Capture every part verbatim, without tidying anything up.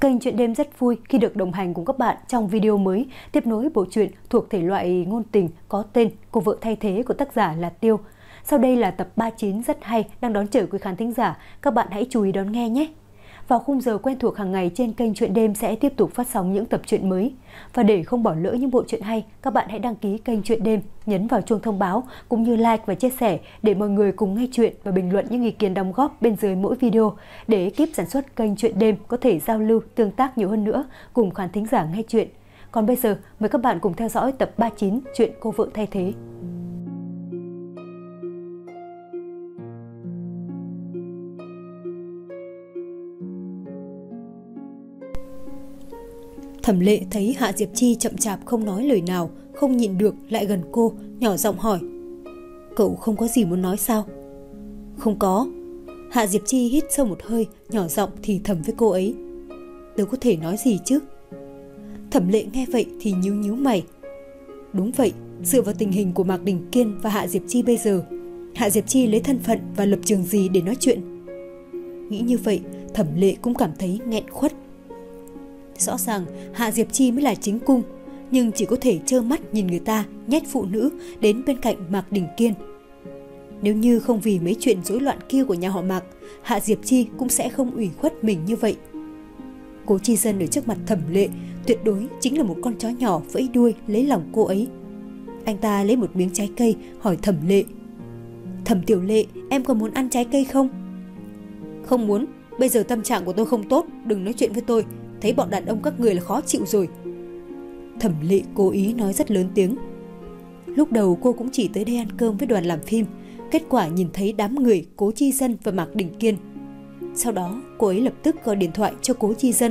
Kênh Chuyện Đêm rất vui khi được đồng hành cùng các bạn trong video mới tiếp nối bộ truyện thuộc thể loại ngôn tình có tên Cô vợ thay thế của tác giả là Tiêu. Sau đây là tập ba mươi chín rất hay đang đón chờ quý khán thính giả, các bạn hãy chú ý đón nghe nhé. Vào khung giờ quen thuộc hàng ngày trên kênh Chuyện Đêm sẽ tiếp tục phát sóng những tập truyện mới. Và để không bỏ lỡ những bộ truyện hay, các bạn hãy đăng ký kênh Chuyện Đêm, nhấn vào chuông thông báo cũng như like và chia sẻ để mọi người cùng nghe chuyện và bình luận những ý kiến đóng góp bên dưới mỗi video để ekip sản xuất kênh Chuyện Đêm có thể giao lưu, tương tác nhiều hơn nữa cùng khán thính giả nghe chuyện. Còn bây giờ, mời các bạn cùng theo dõi tập ba mươi chín chuyện Cô vợ thay thế. Thẩm Lệ thấy Hạ Diệp Chi chậm chạp không nói lời nào, không nhịn được lại gần cô, nhỏ giọng hỏi: "Cậu không có gì muốn nói sao?" "Không có." Hạ Diệp Chi hít sâu một hơi, nhỏ giọng thì thầm với cô ấy: "Tớ có thể nói gì chứ?" Thẩm Lệ nghe vậy thì nhíu nhíu mày. Đúng vậy, dựa vào tình hình của Mạc Đình Kiên và Hạ Diệp Chi bây giờ, Hạ Diệp Chi lấy thân phận và lập trường gì để nói chuyện? Nghĩ như vậy, Thẩm Lệ cũng cảm thấy nghẹn khuất. Rõ ràng Hạ Diệp Chi mới là chính cung, nhưng chỉ có thể trơ mắt nhìn người ta nhét phụ nữ đến bên cạnh Mạc Đình Kiên. Nếu như không vì mấy chuyện rối loạn kia của nhà họ Mạc, Hạ Diệp Chi cũng sẽ không ủy khuất mình như vậy. Cố Chi Dân ở trước mặt Thẩm Lệ tuyệt đối chính là một con chó nhỏ vẫy đuôi lấy lòng cô ấy. Anh ta lấy một miếng trái cây hỏi Thẩm Lệ: "Thẩm Tiểu Lệ, em có muốn ăn trái cây không?" "Không muốn, bây giờ tâm trạng của tôi không tốt, đừng nói chuyện với tôi. Thấy bọn đàn ông các người là khó chịu rồi." Thẩm Lệ cố ý nói rất lớn tiếng. Lúc đầu cô cũng chỉ tới đây ăn cơm với đoàn làm phim, kết quả nhìn thấy đám người Cố Chi Dân và Mạc Đình Kiên. Sau đó cô ấy lập tức gọi điện thoại cho Cố Chi Dân.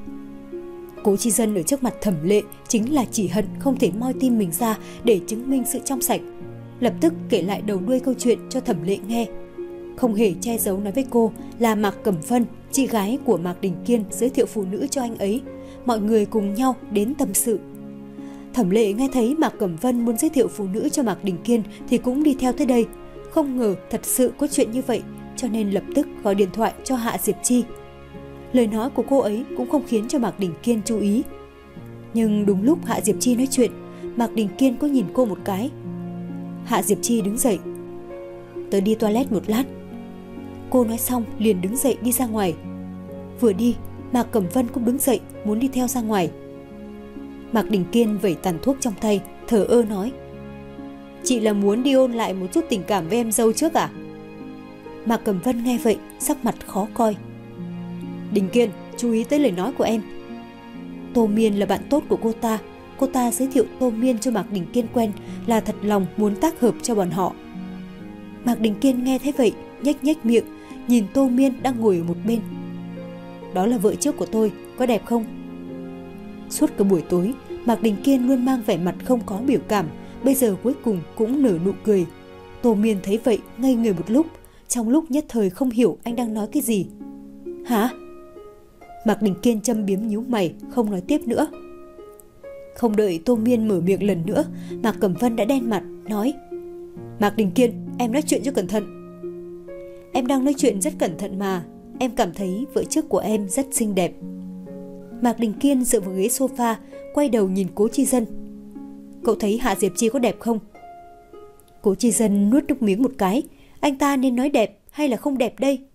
Cố Chi Dân ở trước mặt Thẩm Lệ chính là chỉ hận không thể moi tim mình ra để chứng minh sự trong sạch. Lập tức kể lại đầu đuôi câu chuyện cho Thẩm Lệ nghe. Không hề che giấu nói với cô là Mạc Cẩm Vân, chị gái của Mạc Đình Kiên, giới thiệu phụ nữ cho anh ấy. Mọi người cùng nhau đến tâm sự. Thẩm Lệ nghe thấy Mạc Cẩm Vân muốn giới thiệu phụ nữ cho Mạc Đình Kiên thì cũng đi theo tới đây. Không ngờ thật sự có chuyện như vậy, cho nên lập tức gọi điện thoại cho Hạ Diệp Chi. Lời nói của cô ấy cũng không khiến cho Mạc Đình Kiên chú ý. Nhưng đúng lúc Hạ Diệp Chi nói chuyện, Mạc Đình Kiên có nhìn cô một cái. Hạ Diệp Chi đứng dậy: "Tớ đi toilet một lát." Cô nói xong liền đứng dậy đi ra ngoài. Vừa đi, Mạc Cẩm Vân cũng đứng dậy muốn đi theo ra ngoài. Mạc Đình Kiên vẩy tàn thuốc trong tay, thờ ơ nói: "Chị là muốn đi ôn lại một chút tình cảm với em dâu trước à?" Mạc Cẩm Vân nghe vậy, sắc mặt khó coi. "Đình Kiên, chú ý tới lời nói của em." Tô Miên là bạn tốt của cô ta, cô ta giới thiệu Tô Miên cho Mạc Đình Kiên quen là thật lòng muốn tác hợp cho bọn họ. Mạc Đình Kiên nghe thấy vậy, nhếch nhếch miệng, nhìn Tô Miên đang ngồi ở một bên. "Đó là vợ trước của tôi, có đẹp không?" Suốt cả buổi tối, Mạc Đình Kiên luôn mang vẻ mặt không có biểu cảm, bây giờ cuối cùng cũng nở nụ cười. Tô Miên thấy vậy ngây người một lúc, trong lúc nhất thời không hiểu anh đang nói cái gì. "Hả?" Mạc Đình Kiên châm biếm nhíu mày, không nói tiếp nữa. Không đợi Tô Miên mở miệng lần nữa, Mạc Cẩm Vân đã đen mặt, nói: "Mạc Đình Kiên, em nói chuyện cho cẩn thận." "Em đang nói chuyện rất cẩn thận mà, em cảm thấy vợ trước của em rất xinh đẹp." Mạc Đình Kiên dựa vào ghế sofa, quay đầu nhìn Cố Chi Dân. "Cậu thấy Hạ Diệp Chi có đẹp không?" Cố Chi Dân nuốt nước miếng một cái, anh ta nên nói đẹp hay là không đẹp đây?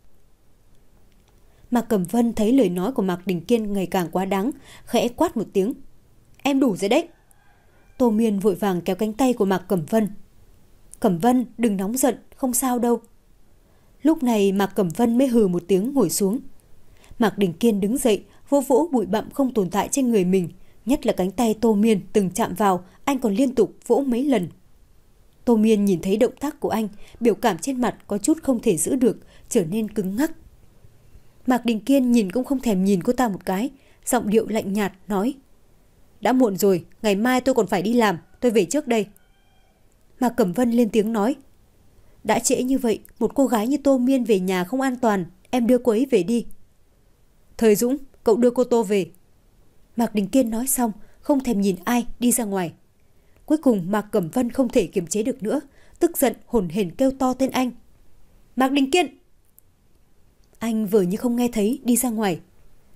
Mạc Cẩm Vân thấy lời nói của Mạc Đình Kiên ngày càng quá đáng, khẽ quát một tiếng: "Em đủ rồi đấy." Tô Miên vội vàng kéo cánh tay của Mạc Cẩm Vân. "Cẩm Vân, đừng nóng giận, không sao đâu." Lúc này Mạc Cẩm Vân mới hừ một tiếng ngồi xuống. Mạc Đình Kiên đứng dậy, vỗ vỗ bụi bặm không tồn tại trên người mình, nhất là cánh tay Tô Miên từng chạm vào, anh còn liên tục vỗ mấy lần. Tô Miên nhìn thấy động tác của anh, biểu cảm trên mặt có chút không thể giữ được, trở nên cứng ngắc. Mạc Đình Kiên nhìn cũng không thèm nhìn cô ta một cái, giọng điệu lạnh nhạt nói: "Đã muộn rồi, ngày mai tôi còn phải đi làm, tôi về trước đây." Mạc Cẩm Vân lên tiếng nói: "Đã trễ như vậy, một cô gái như Tô Miên về nhà không an toàn, em đưa cô ấy về đi." "Thời Dũng, cậu đưa cô Tô về." Mạc Đình Kiên nói xong, không thèm nhìn ai đi ra ngoài. Cuối cùng Mạc Cẩm Vân không thể kiềm chế được nữa, tức giận hổn hển kêu to tên anh: "Mạc Đình Kiên!" Anh vừa như không nghe thấy đi ra ngoài.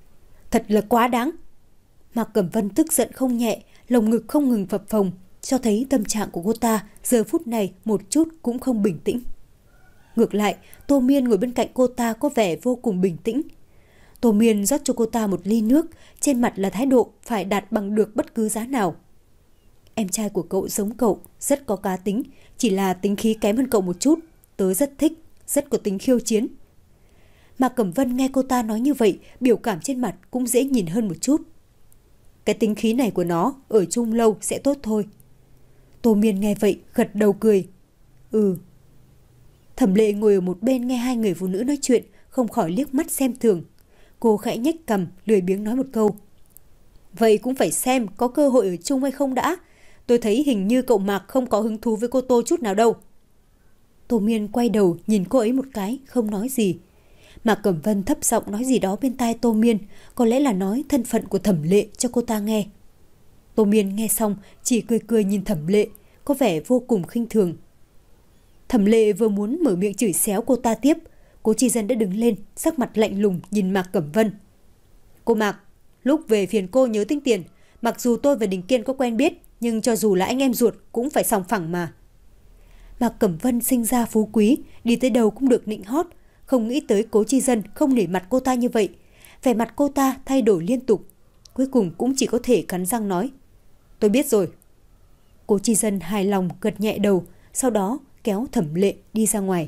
Thật là quá đáng. Mạc Cẩm Vân tức giận không nhẹ, lồng ngực không ngừng phập phồng, cho thấy tâm trạng của cô ta giờ phút này một chút cũng không bình tĩnh. Ngược lại, Tô Miên ngồi bên cạnh cô ta có vẻ vô cùng bình tĩnh. Tô Miên rót cho cô ta một ly nước, trên mặt là thái độ phải đạt bằng được bất cứ giá nào. Em trai của cậu giống cậu, rất có cá tính, chỉ là tính khí kém hơn cậu một chút, tớ rất thích, rất có tính khiêu chiến. Mạc Cẩm Vân nghe cô ta nói như vậy, biểu cảm trên mặt cũng dễ nhìn hơn một chút. Cái tính khí này của nó ở chung lâu sẽ tốt thôi. Tô Miên nghe vậy gật đầu cười. Ừ. Thẩm Lệ ngồi ở một bên nghe hai người phụ nữ nói chuyện, không khỏi liếc mắt xem thường. Cô khẽ nhếch cằm, lười biếng nói một câu. Vậy cũng phải xem có cơ hội ở chung hay không đã. Tôi thấy hình như cậu Mạc không có hứng thú với cô Tô chút nào đâu. Tô Miên quay đầu nhìn cô ấy một cái, không nói gì. Mạc Cẩm Vân thấp giọng nói gì đó bên tai Tô Miên, có lẽ là nói thân phận của Thẩm Lệ cho cô ta nghe. Tô Miên nghe xong chỉ cười cười nhìn Thẩm Lệ, có vẻ vô cùng khinh thường. Thẩm Lệ vừa muốn mở miệng chửi xéo cô ta tiếp, Cố Chi Dân đã đứng lên, sắc mặt lạnh lùng nhìn Mạc Cẩm Vân. Cô Mạc, lúc về phiền cô nhớ tính tiền, mặc dù tôi và Đình Kiên có quen biết, nhưng cho dù là anh em ruột cũng phải sòng phẳng mà. Mạc Cẩm Vân sinh ra phú quý, đi tới đâu cũng được nịnh hót, không nghĩ tới Cố Chi Dân không nể mặt cô ta như vậy. Vẻ mặt cô ta thay đổi liên tục, cuối cùng cũng chỉ có thể cắn răng nói. Tôi biết rồi. Cố Chi Dân hài lòng gật nhẹ đầu, sau đó kéo Thẩm Lệ đi ra ngoài.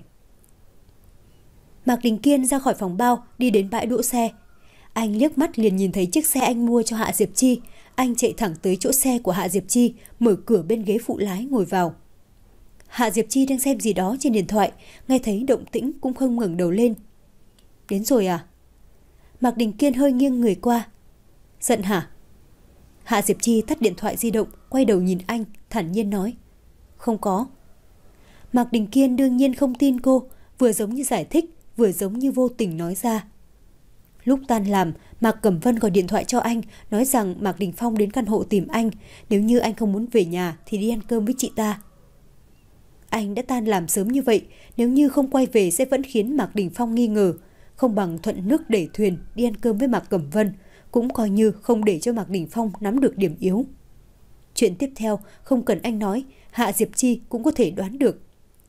Mạc Đình Kiên ra khỏi phòng bao, đi đến bãi đỗ xe. Anh liếc mắt liền nhìn thấy chiếc xe anh mua cho Hạ Diệp Chi. Anh chạy thẳng tới chỗ xe của Hạ Diệp Chi, mở cửa bên ghế phụ lái ngồi vào. Hạ Diệp Chi đang xem gì đó trên điện thoại, nghe thấy động tĩnh cũng không ngẩng đầu lên. Đến rồi à? Mạc Đình Kiên hơi nghiêng người qua. Giận hả? Hạ Diệp Chi tắt điện thoại di động, quay đầu nhìn anh, thản nhiên nói. Không có. Mạc Đình Kiên đương nhiên không tin cô, vừa giống như giải thích, vừa giống như vô tình nói ra. Lúc tan làm, Mạc Cẩm Vân gọi điện thoại cho anh, nói rằng Mạc Đình Phong đến căn hộ tìm anh, nếu như anh không muốn về nhà thì đi ăn cơm với chị ta. Anh đã tan làm sớm như vậy, nếu như không quay về sẽ vẫn khiến Mạc Đình Phong nghi ngờ, không bằng thuận nước đẩy thuyền đi ăn cơm với Mạc Cẩm Vân, cũng coi như không để cho Mạc Đình Phong nắm được điểm yếu. Chuyện tiếp theo không cần anh nói, Hạ Diệp Chi cũng có thể đoán được.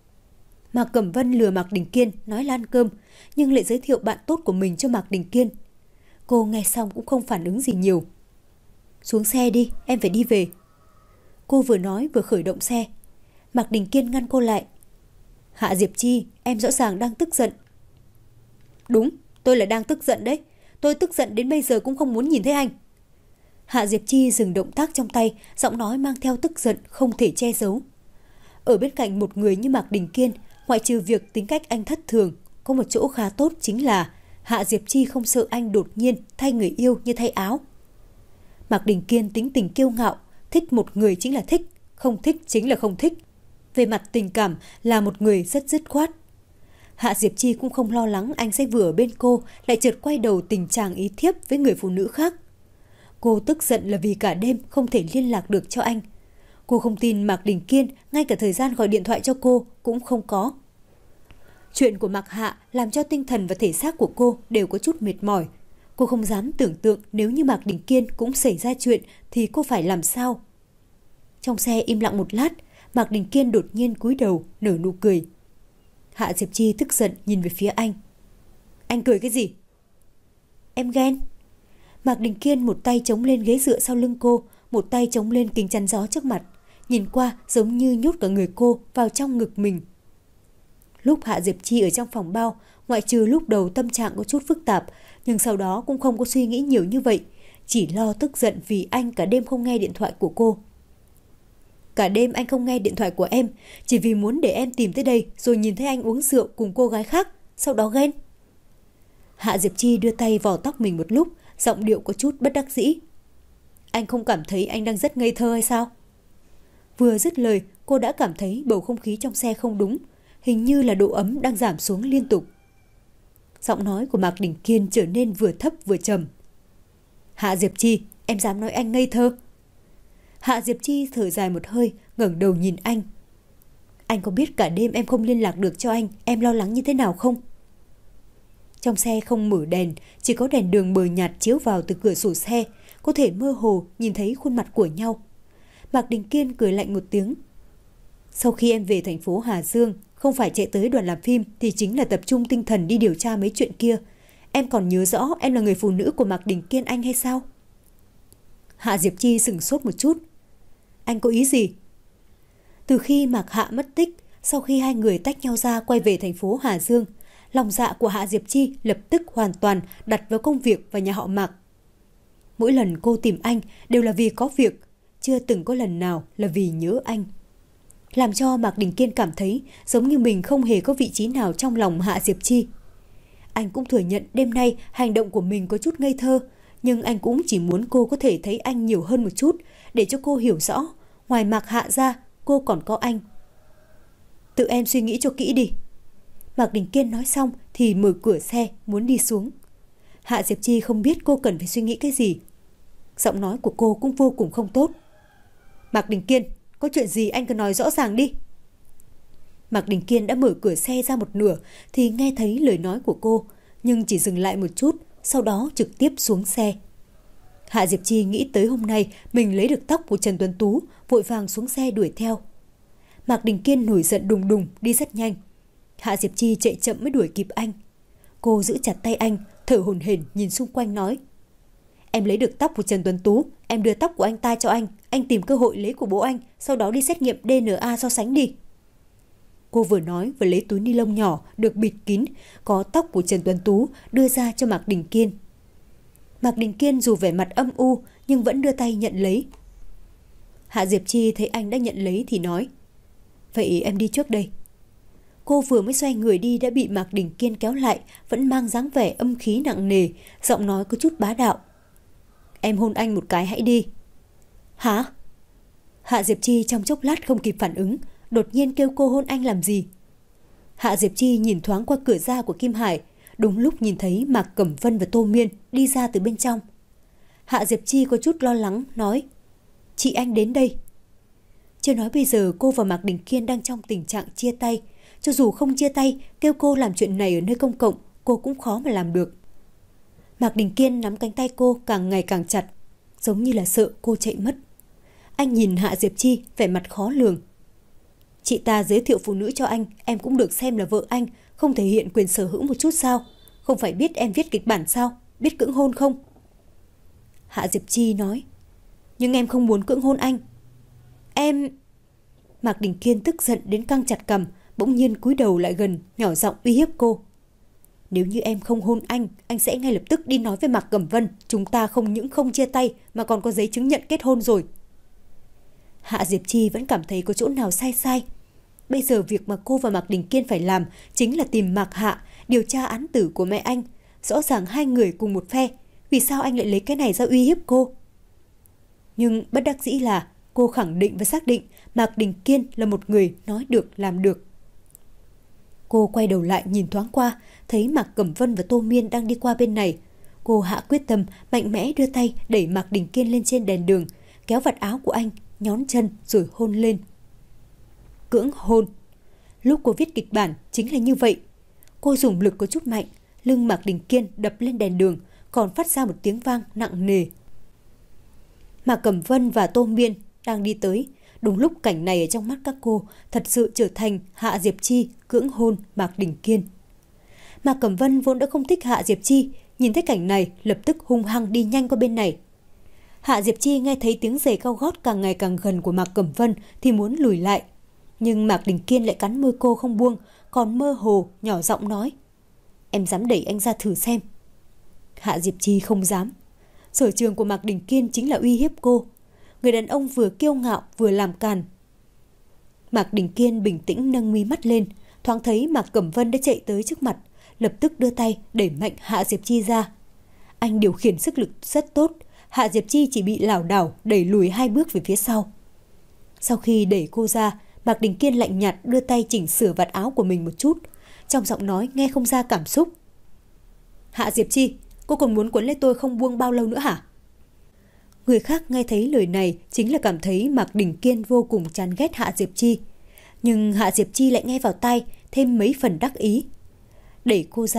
Mạc Cẩm Vân lừa Mạc Đình Kiên nói là ăn cơm, nhưng lại giới thiệu bạn tốt của mình cho Mạc Đình Kiên. Cô nghe xong cũng không phản ứng gì nhiều. Xuống xe đi, em phải đi về. Cô vừa nói vừa khởi động xe. Mạc Đình Kiên ngăn cô lại. Hạ Diệp Chi, em rõ ràng đang tức giận. Đúng, tôi là đang tức giận đấy. Tôi tức giận đến bây giờ cũng không muốn nhìn thấy anh. Hạ Diệp Chi dừng động tác trong tay, giọng nói mang theo tức giận không thể che giấu. Ở bên cạnh một người như Mạc Đình Kiên, ngoại trừ việc tính cách anh thất thường, có một chỗ khá tốt chính là Hạ Diệp Chi không sợ anh đột nhiên thay người yêu như thay áo. Mạc Đình Kiên tính tình kiêu ngạo, thích một người chính là thích, không thích chính là không thích. Về mặt tình cảm là một người rất dứt khoát. Hạ Diệp Chi cũng không lo lắng anh sẽ vừa ở bên cô lại chợt quay đầu tình trạng ý thiếp với người phụ nữ khác. Cô tức giận là vì cả đêm không thể liên lạc được cho anh. Cô không tin Mạc Đình Kiên ngay cả thời gian gọi điện thoại cho cô cũng không có. Chuyện của Mạc Hạ làm cho tinh thần và thể xác của cô đều có chút mệt mỏi. Cô không dám tưởng tượng nếu như Mạc Đình Kiên cũng xảy ra chuyện thì cô phải làm sao. Trong xe im lặng một lát, Mạc Đình Kiên đột nhiên cúi đầu nở nụ cười. Hạ Diệp Chi tức giận nhìn về phía anh. Anh cười cái gì? Em ghen. Mạc Đình Kiên một tay chống lên ghế dựa sau lưng cô, một tay chống lên kính chắn gió trước mặt, nhìn qua giống như nhốt cả người cô vào trong ngực mình. Lúc Hạ Diệp Chi ở trong phòng bao, ngoại trừ lúc đầu tâm trạng có chút phức tạp, nhưng sau đó cũng không có suy nghĩ nhiều như vậy, chỉ lo tức giận vì anh cả đêm không nghe điện thoại của cô. Cả đêm anh không nghe điện thoại của em, chỉ vì muốn để em tìm tới đây rồi nhìn thấy anh uống rượu cùng cô gái khác, sau đó ghen. Hạ Diệp Chi đưa tay vò tóc mình một lúc, giọng điệu có chút bất đắc dĩ. Anh không cảm thấy anh đang rất ngây thơ hay sao? Vừa dứt lời, cô đã cảm thấy bầu không khí trong xe không đúng, hình như là độ ấm đang giảm xuống liên tục. Giọng nói của Mạc Đình Kiên trở nên vừa thấp vừa trầm. Hạ Diệp Chi, em dám nói anh ngây thơ? Hạ Diệp Chi thở dài một hơi, ngẩng đầu nhìn anh. Anh có biết cả đêm em không liên lạc được cho anh, em lo lắng như thế nào không? Trong xe không mở đèn, chỉ có đèn đường mờ nhạt chiếu vào từ cửa sổ xe, có thể mơ hồ nhìn thấy khuôn mặt của nhau. Mạc Đình Kiên cười lạnh một tiếng. Sau khi em về thành phố Hà Dương, không phải chạy tới đoàn làm phim thì chính là tập trung tinh thần đi điều tra mấy chuyện kia. Em còn nhớ rõ em là người phụ nữ của Mạc Đình Kiên anh hay sao? Hạ Diệp Chi sửng sốt một chút. Anh có ý gì? Từ khi Mạc Hạ mất tích, sau khi hai người tách nhau ra quay về thành phố Hà Dương, lòng dạ của Hạ Diệp Chi lập tức hoàn toàn đặt vào công việc và nhà họ Mạc. Mỗi lần cô tìm anh đều là vì có việc, chưa từng có lần nào là vì nhớ anh. Làm cho Mạc Đình Kiên cảm thấy giống như mình không hề có vị trí nào trong lòng Hạ Diệp Chi. Anh cũng thừa nhận đêm nay hành động của mình có chút ngây thơ, nhưng anh cũng chỉ muốn cô có thể thấy anh nhiều hơn một chút, để cho cô hiểu rõ, ngoài Mạc Hạ ra, cô còn có anh. Tự em suy nghĩ cho kỹ đi. Mạc Đình Kiên nói xong thì mở cửa xe muốn đi xuống. Hạ Diệp Chi không biết cô cần phải suy nghĩ cái gì. Giọng nói của cô cũng vô cùng không tốt. Mạc Đình Kiên, có chuyện gì anh cứ nói rõ ràng đi. Mạc Đình Kiên đã mở cửa xe ra một nửa thì nghe thấy lời nói của cô, nhưng chỉ dừng lại một chút, sau đó trực tiếp xuống xe. Hạ Diệp Chi nghĩ tới hôm nay mình lấy được tóc của Trần Tuấn Tú, vội vàng xuống xe đuổi theo. Mạc Đình Kiên nổi giận đùng đùng đi rất nhanh. Hạ Diệp Chi chạy chậm mới đuổi kịp anh. Cô giữ chặt tay anh, thở hổn hển nhìn xung quanh nói: Em lấy được tóc của Trần Tuấn Tú, em đưa tóc của anh ta cho anh, anh tìm cơ hội lấy của bố anh, sau đó đi xét nghiệm đê en a so sánh đi. Cô vừa nói vừa lấy túi ni lông nhỏ được bịt kín, có tóc của Trần Tuấn Tú đưa ra cho Mạc Đình Kiên. Mạc Đình Kiên dù vẻ mặt âm u nhưng vẫn đưa tay nhận lấy. Hạ Diệp Chi thấy anh đã nhận lấy thì nói: Vậy em đi trước đây. Cô vừa mới xoay người đi đã bị Mạc Đình Kiên kéo lại, vẫn mang dáng vẻ âm khí nặng nề, giọng nói có chút bá đạo. Em hôn anh một cái hãy đi. Hả? Hạ Diệp Chi trong chốc lát không kịp phản ứng, đột nhiên kêu cô hôn anh làm gì? Hạ Diệp Chi nhìn thoáng qua cửa ra của Kim Hải, đúng lúc nhìn thấy Mạc Cẩm Vân và Tô Miên đi ra từ bên trong. Hạ Diệp Chi có chút lo lắng nói: Chị anh đến đây. Chưa nói bây giờ cô và Mạc Đình Kiên đang trong tình trạng chia tay. Cho dù không chia tay, kêu cô làm chuyện này ở nơi công cộng, cô cũng khó mà làm được. Mạc Đình Kiên nắm cánh tay cô càng ngày càng chặt, giống như là sợ cô chạy mất. Anh nhìn Hạ Diệp Chi vẻ mặt khó lường. Chị ta giới thiệu phụ nữ cho anh, em cũng được xem là vợ anh, không thể hiện quyền sở hữu một chút sao? Không phải biết em viết kịch bản sao? Biết cưỡng hôn không? Hạ Diệp Chi nói: Nhưng em không muốn cưỡng hôn anh. Em... Mạc Đình Kiên tức giận đến căng chặt cằm, bỗng nhiên cúi đầu lại gần, nhỏ giọng uy hiếp cô. Nếu như em không hôn anh, anh sẽ ngay lập tức đi nói với Mạc Cẩm Vân, chúng ta không những không chia tay mà còn có giấy chứng nhận kết hôn rồi. Hạ Diệp Chi vẫn cảm thấy có chỗ nào sai sai. Bây giờ việc mà cô và Mạc Đình Kiên phải làm chính là tìm Mạc Hạ, điều tra án tử của mẹ anh. Rõ ràng hai người cùng một phe, vì sao anh lại lấy cái này ra uy hiếp cô? Nhưng bất đắc dĩ là cô khẳng định và xác định Mạc Đình Kiên là một người nói được làm được. Cô quay đầu lại nhìn thoáng qua, thấy Mạc Cẩm Vân và Tô Miên đang đi qua bên này. Cô hạ quyết tâm, mạnh mẽ đưa tay đẩy Mạc Đình Kiên lên trên đèn đường, kéo vạt áo của anh, nhón chân rồi hôn lên. Cưỡng hôn. Lúc cô viết kịch bản chính là như vậy. Cô dùng lực có chút mạnh, lưng Mạc Đình Kiên đập lên đèn đường, còn phát ra một tiếng vang nặng nề. Mạc Cẩm Vân và Tô Miên đang đi tới. Đúng lúc cảnh này ở trong mắt các cô thật sự trở thành Hạ Diệp Chi cưỡng hôn Mạc Đình Kiên. Mạc Cẩm Vân vốn đã không thích Hạ Diệp Chi, nhìn thấy cảnh này lập tức hung hăng đi nhanh qua bên này. Hạ Diệp Chi nghe thấy tiếng giày cao gót càng ngày càng gần của Mạc Cẩm Vân thì muốn lùi lại. Nhưng Mạc Đình Kiên lại cắn môi cô không buông, còn mơ hồ nhỏ giọng nói: Em dám đẩy anh ra thử xem. Hạ Diệp Chi không dám. Sở trường của Mạc Đình Kiên chính là uy hiếp cô. Người đàn ông vừa kiêu ngạo vừa làm càn. Mạc Đình Kiên bình tĩnh nâng mí mắt lên, thoáng thấy Mạc Cẩm Vân đã chạy tới trước mặt, lập tức đưa tay đẩy mạnh Hạ Diệp Chi ra. Anh điều khiển sức lực rất tốt, Hạ Diệp Chi chỉ bị lảo đảo đẩy lùi hai bước về phía sau. Sau khi đẩy cô ra, Mạc Đình Kiên lạnh nhạt đưa tay chỉnh sửa vạt áo của mình một chút, trong giọng nói nghe không ra cảm xúc. Hạ Diệp Chi, cô còn muốn quấn lấy tôi không buông bao lâu nữa hả? Người khác nghe thấy lời này chính là cảm thấy Mạc Đình Kiên vô cùng chán ghét Hạ Diệp Chi. Nhưng Hạ Diệp Chi lại nghe vào tai thêm mấy phần đắc ý. Đẩy cô ra,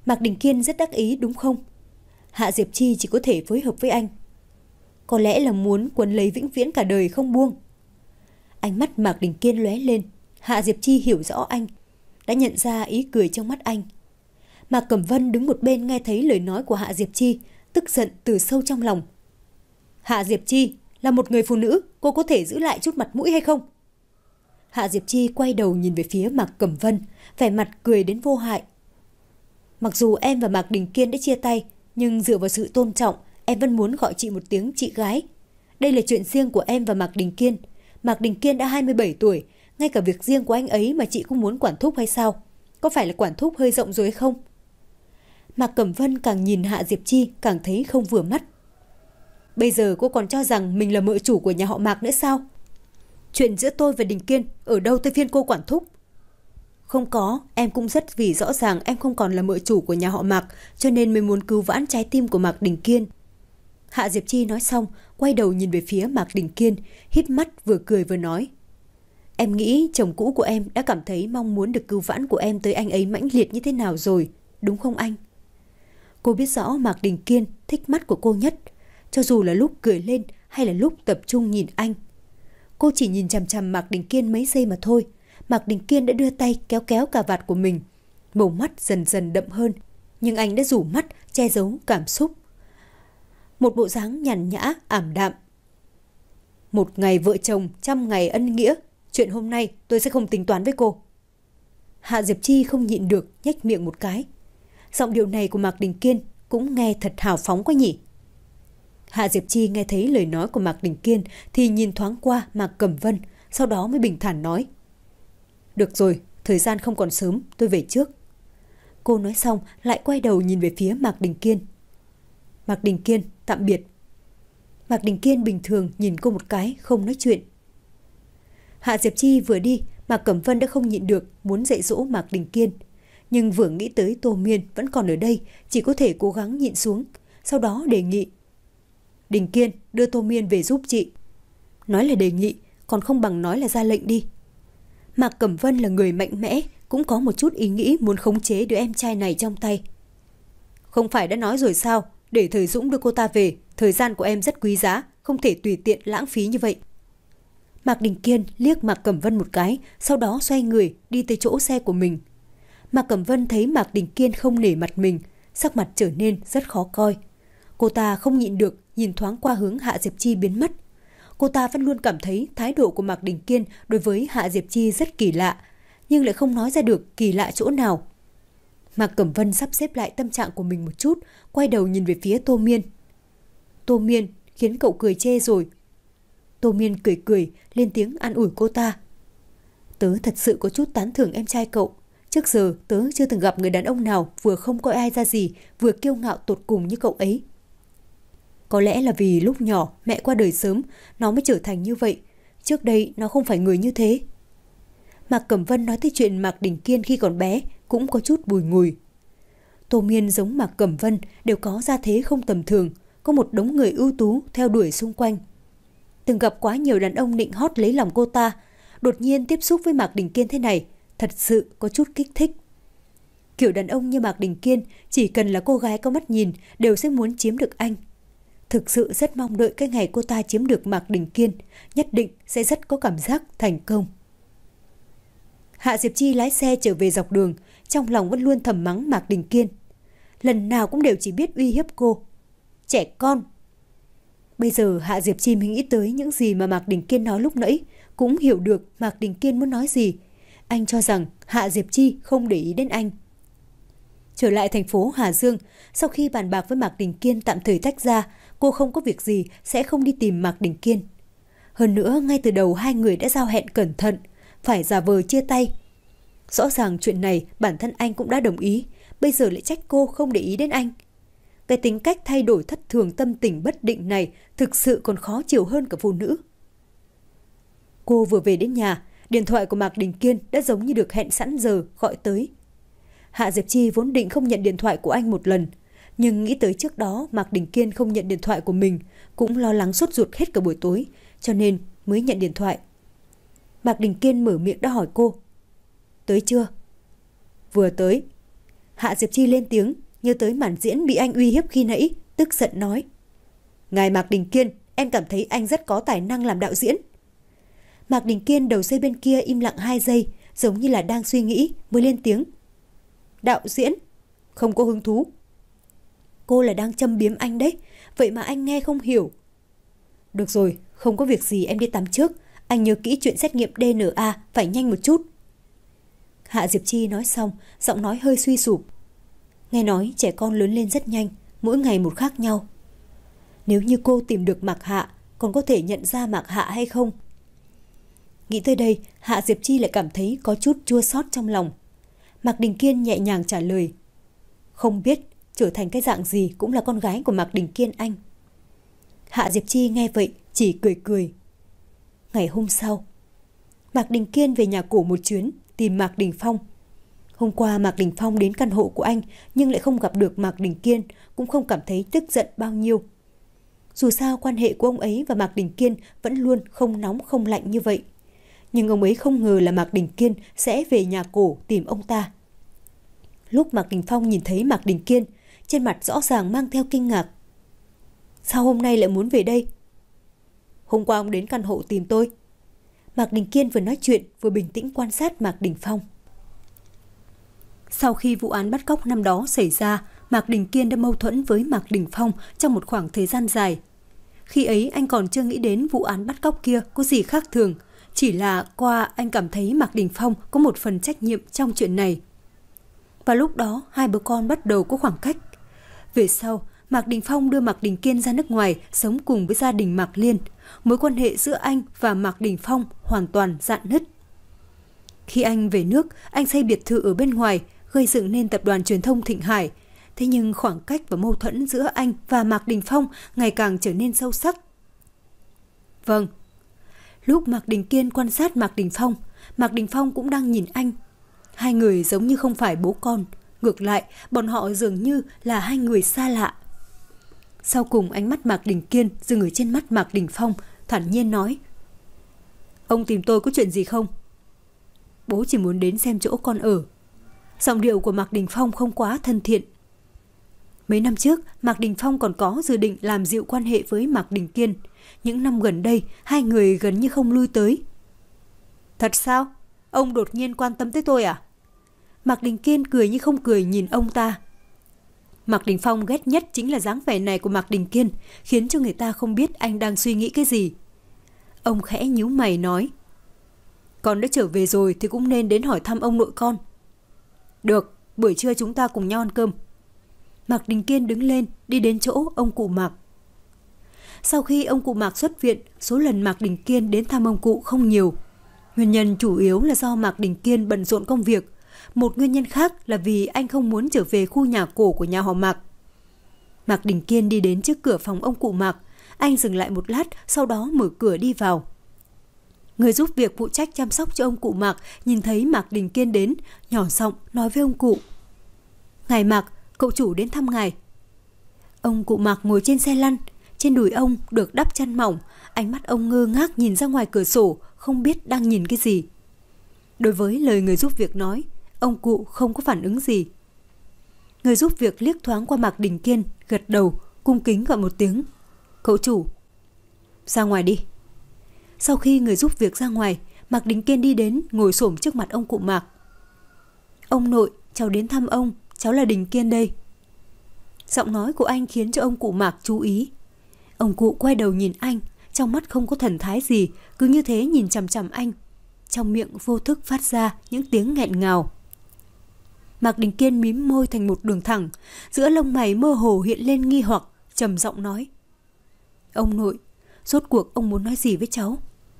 Mạc Đình Kiên rất đắc ý đúng không? Hạ Diệp Chi chỉ có thể phối hợp với anh. Có lẽ là muốn quấn lấy vĩnh viễn cả đời không buông. Ánh mắt Mạc Đình Kiên lóe lên. Hạ Diệp Chi hiểu rõ anh, đã nhận ra ý cười trong mắt anh. Mạc Cẩm Vân đứng một bên nghe thấy lời nói của Hạ Diệp Chi, tức giận từ sâu trong lòng. Hạ Diệp Chi là một người phụ nữ, cô có thể giữ lại chút mặt mũi hay không? Hạ Diệp Chi quay đầu nhìn về phía Mạc Cẩm Vân, vẻ mặt cười đến vô hại. Mặc dù em và Mạc Đình Kiên đã chia tay, nhưng dựa vào sự tôn trọng, em vẫn muốn gọi chị một tiếng chị gái. Đây là chuyện riêng của em và Mạc Đình Kiên. Mạc Đình Kiên đã hai mươi bảy tuổi, ngay cả việc riêng của anh ấy mà chị cũng muốn quản thúc hay sao? Có phải là quản thúc hơi rộng rồi hay không? Mạc Cẩm Vân càng nhìn Hạ Diệp Chi càng thấy không vừa mắt. Bây giờ cô còn cho rằng mình là mợ chủ của nhà họ Mạc nữa sao? Chuyện giữa tôi và Đình Kiên ở đâu tới phiên cô quản thúc? Không có, em cũng rất vì rõ ràng em không còn là mợ chủ của nhà họ Mạc, cho nên mới muốn cứu vãn trái tim của Mạc Đình Kiên. Hạ Diệp Chi nói xong, quay đầu nhìn về phía Mạc Đình Kiên, híp mắt vừa cười vừa nói. Em nghĩ chồng cũ của em đã cảm thấy mong muốn được cứu vãn của em tới anh ấy mãnh liệt như thế nào rồi, đúng không anh? Cô biết rõ Mạc Đình Kiên thích mắt của cô nhất, cho dù là lúc cười lên hay là lúc tập trung nhìn anh. Cô chỉ nhìn chằm chằm Mạc Đình Kiên mấy giây mà thôi, Mạc Đình Kiên đã đưa tay kéo kéo cà vạt của mình. Màu mắt dần dần đậm hơn, nhưng anh đã rủ mắt che giấu cảm xúc. Một bộ dáng nhàn nhã, ảm đạm. Một ngày vợ chồng, trăm ngày ân nghĩa. Chuyện hôm nay tôi sẽ không tính toán với cô. Hạ Diệp Chi không nhịn được, nhếch miệng một cái. Giọng điệu này của Mạc Đình Kiên cũng nghe thật hào phóng quá nhỉ. Hạ Diệp Chi nghe thấy lời nói của Mạc Đình Kiên thì nhìn thoáng qua Mạc Cẩm Vân, sau đó mới bình thản nói. Được rồi, thời gian không còn sớm, tôi về trước. Cô nói xong lại quay đầu nhìn về phía Mạc Đình Kiên. Mạc Đình Kiên, tạm biệt. Mạc Đình Kiên bình thường nhìn cô một cái, không nói chuyện. Hạ Diệp Chi vừa đi, Mạc Cẩm Vân đã không nhịn được muốn dạy dỗ Mạc Đình Kiên. Nhưng vừa nghĩ tới Tô Miên vẫn còn ở đây, chỉ có thể cố gắng nhịn xuống, sau đó đề nghị. Đình Kiên, đưa Tô Miên về giúp chị. Nói là đề nghị, còn không bằng nói là ra lệnh đi. Mạc Cẩm Vân là người mạnh mẽ, cũng có một chút ý nghĩ muốn khống chế đứa em trai này trong tay. Không phải đã nói rồi sao, để Thời Dũng đưa cô ta về, thời gian của em rất quý giá, không thể tùy tiện lãng phí như vậy. Mạc Đình Kiên liếc Mạc Cẩm Vân một cái, sau đó xoay người đi tới chỗ xe của mình. Mạc Cẩm Vân thấy Mạc Đình Kiên không nể mặt mình, sắc mặt trở nên rất khó coi. Cô ta không nhịn được nhìn thoáng qua hướng Hạ Diệp Chi biến mất. Cô ta vẫn luôn cảm thấy thái độ của Mạc Đình Kiên đối với Hạ Diệp Chi rất kỳ lạ, nhưng lại không nói ra được kỳ lạ chỗ nào. Mạc Cẩm Vân sắp xếp lại tâm trạng của mình một chút, quay đầu nhìn về phía Tô Miên. Tô Miên, khiến cậu cười chê rồi. Tô Miên cười cười, lên tiếng an ủi cô ta. Tớ thật sự có chút tán thưởng em trai cậu. Trước giờ tớ chưa từng gặp người đàn ông nào vừa không coi ai ra gì, vừa kiêu ngạo tột cùng như cậu ấy. Có lẽ là vì lúc nhỏ mẹ qua đời sớm, nó mới trở thành như vậy. Trước đây nó không phải người như thế. Mạc Cẩm Vân nói tới chuyện Mạc Đình Kiên khi còn bé cũng có chút bùi ngùi. Tô Miên giống Mạc Cẩm Vân đều có gia thế không tầm thường, có một đống người ưu tú theo đuổi xung quanh. Từng gặp quá nhiều đàn ông nịnh hót lấy lòng cô ta, đột nhiên tiếp xúc với Mạc Đình Kiên thế này, thật sự có chút kích thích. Kiểu đàn ông như Mạc Đình Kiên chỉ cần là cô gái có mắt nhìn đều sẽ muốn chiếm được anh. Thực sự rất mong đợi cái ngày cô ta chiếm được Mạc Đình Kiên, nhất định sẽ rất có cảm giác thành công. Hạ Diệp Chi lái xe trở về dọc đường, trong lòng vẫn luôn thầm mắng Mạc Đình Kiên. Lần nào cũng đều chỉ biết uy hiếp cô. Trẻ con. Bây giờ Hạ Diệp Chi mới nghĩ tới những gì mà Mạc Đình Kiên nói lúc nãy, cũng hiểu được Mạc Đình Kiên muốn nói gì. Anh cho rằng Hạ Diệp Chi không để ý đến anh. Trở lại thành phố Hà Dương, sau khi bàn bạc với Mạc Đình Kiên tạm thời tách ra, cô không có việc gì sẽ không đi tìm Mạc Đình Kiên. Hơn nữa, ngay từ đầu hai người đã giao hẹn cẩn thận, phải giả vờ chia tay. Rõ ràng chuyện này bản thân anh cũng đã đồng ý, bây giờ lại trách cô không để ý đến anh. Cái tính cách thay đổi thất thường tâm tình bất định này thực sự còn khó chịu hơn cả phụ nữ. Cô vừa về đến nhà, điện thoại của Mạc Đình Kiên đã giống như được hẹn sẵn giờ gọi tới. Hạ Diệp Chi vốn định không nhận điện thoại của anh một lần, nhưng nghĩ tới trước đó Mạc Đình Kiên không nhận điện thoại của mình, cũng lo lắng sốt ruột hết cả buổi tối, cho nên mới nhận điện thoại. Mạc Đình Kiên mở miệng đã hỏi cô. Tới chưa? Vừa tới. Hạ Diệp Chi lên tiếng, nhớ tới màn diễn bị anh uy hiếp khi nãy, tức giận nói. Ngài Mạc Đình Kiên, em cảm thấy anh rất có tài năng làm đạo diễn. Mạc Đình Kiên đầu dây bên kia im lặng hai giây, giống như là đang suy nghĩ, mới lên tiếng. Đạo diễn? Không có hứng thú. Cô là đang châm biếm anh đấy, vậy mà anh nghe không hiểu. Được rồi, không có việc gì, em đi tắm trước. Anh nhớ kỹ chuyện xét nghiệm đê en a, phải nhanh một chút. Hạ Diệp Chi nói xong, giọng nói hơi suy sụp. Nghe nói trẻ con lớn lên rất nhanh, mỗi ngày một khác nhau. Nếu như cô tìm được Mạc Hạ, còn có thể nhận ra Mạc Hạ hay không? Nghĩ tới đây, Hạ Diệp Chi lại cảm thấy có chút chua xót trong lòng. Mạc Đình Kiên nhẹ nhàng trả lời. Không biết, trở thành cái dạng gì cũng là con gái của Mạc Đình Kiên anh. Hạ Diệp Chi nghe vậy, chỉ cười cười. Ngày hôm sau, Mạc Đình Kiên về nhà cổ một chuyến, tìm Mạc Đình Phong. Hôm qua Mạc Đình Phong đến căn hộ của anh, nhưng lại không gặp được Mạc Đình Kiên, cũng không cảm thấy tức giận bao nhiêu. Dù sao quan hệ của ông ấy và Mạc Đình Kiên vẫn luôn không nóng không lạnh như vậy. Nhưng ông ấy không ngờ là Mạc Đình Kiên sẽ về nhà cổ tìm ông ta. Lúc Mạc Đình Phong nhìn thấy Mạc Đình Kiên, trên mặt rõ ràng mang theo kinh ngạc. Sao hôm nay lại muốn về đây? Hôm qua ông đến căn hộ tìm tôi. Mạc Đình Kiên vừa nói chuyện vừa bình tĩnh quan sát Mạc Đình Phong. Sau khi vụ án bắt cóc năm đó xảy ra, Mạc Đình Kiên đã mâu thuẫn với Mạc Đình Phong trong một khoảng thời gian dài. Khi ấy anh còn chưa nghĩ đến vụ án bắt cóc kia có gì khác thường, chỉ là qua anh cảm thấy Mạc Đình Phong có một phần trách nhiệm trong chuyện này. Và lúc đó hai bố con bắt đầu có khoảng cách. Về sau, Mạc Đình Phong đưa Mạc Đình Kiên ra nước ngoài sống cùng với gia đình Mạc Liên. Mối quan hệ giữa anh và Mạc Đình Phong hoàn toàn rạn nứt. Khi anh về nước, anh xây biệt thự ở bên ngoài, gây dựng nên tập đoàn truyền thông Thịnh Hải. Thế nhưng khoảng cách và mâu thuẫn giữa anh và Mạc Đình Phong ngày càng trở nên sâu sắc. Vâng. Lúc Mạc Đình Kiên quan sát Mạc Đình Phong, Mạc Đình Phong cũng đang nhìn anh. Hai người giống như không phải bố con, ngược lại bọn họ dường như là hai người xa lạ. Sau cùng ánh mắt Mạc Đình Kiên dừng ở trên mắt Mạc Đình Phong, thản nhiên nói. Ông tìm tôi có chuyện gì không? Bố chỉ muốn đến xem chỗ con ở. Giọng điệu của Mạc Đình Phong không quá thân thiện. Mấy năm trước, Mạc Đình Phong còn có dự định làm dịu quan hệ với Mạc Đình Kiên. Những năm gần đây, hai người gần như không lui tới. Thật sao? Ông đột nhiên quan tâm tới tôi à? Mạc Đình Kiên cười như không cười nhìn ông ta. Mạc Đình Phong ghét nhất chính là dáng vẻ này của Mạc Đình Kiên, khiến cho người ta không biết anh đang suy nghĩ cái gì. Ông khẽ nhíu mày nói. Con đã trở về rồi thì cũng nên đến hỏi thăm ông nội con. Được, buổi trưa chúng ta cùng nhau ăn cơm. Mạc Đình Kiên đứng lên, đi đến chỗ ông cụ Mạc. Sau khi ông cụ Mạc xuất viện, số lần Mạc Đình Kiên đến thăm ông cụ không nhiều. Nguyên nhân chủ yếu là do Mạc Đình Kiên bận rộn công việc. Một nguyên nhân khác là vì anh không muốn trở về khu nhà cổ của nhà họ Mạc. Mạc Đình Kiên đi đến trước cửa phòng ông cụ Mạc. Anh dừng lại một lát, sau đó mở cửa đi vào. Người giúp việc phụ trách chăm sóc cho ông cụ Mạc nhìn thấy Mạc Đình Kiên đến, nhỏ giọng nói với ông cụ. Ngài Mạc, cậu chủ đến thăm ngài. Ông cụ Mạc ngồi trên xe lăn, trên đùi ông được đắp chăn mỏng, ánh mắt ông ngơ ngác nhìn ra ngoài cửa sổ, không biết đang nhìn cái gì. Đối với lời người giúp việc nói, ông cụ không có phản ứng gì. Người giúp việc liếc thoáng qua Mạc Đình Kiên, gật đầu, cung kính gọi một tiếng. Cậu chủ. Ra ngoài đi. Sau khi người giúp việc ra ngoài, Mạc Đình Kiên đi đến, ngồi xổm trước mặt ông cụ Mạc. Ông nội, cháu đến thăm ông, cháu là Đình Kiên đây. Giọng nói của anh khiến cho ông cụ Mạc chú ý. Ông cụ quay đầu nhìn anh, trong mắt không có thần thái gì, cứ như thế nhìn chằm chằm anh. Trong miệng vô thức phát ra những tiếng nghẹn ngào. Mạc Đình Kiên mím môi thành một đường thẳng, giữa lông mày mơ hồ hiện lên nghi hoặc, trầm giọng nói. Ông nội, rốt cuộc ông muốn nói gì với cháu?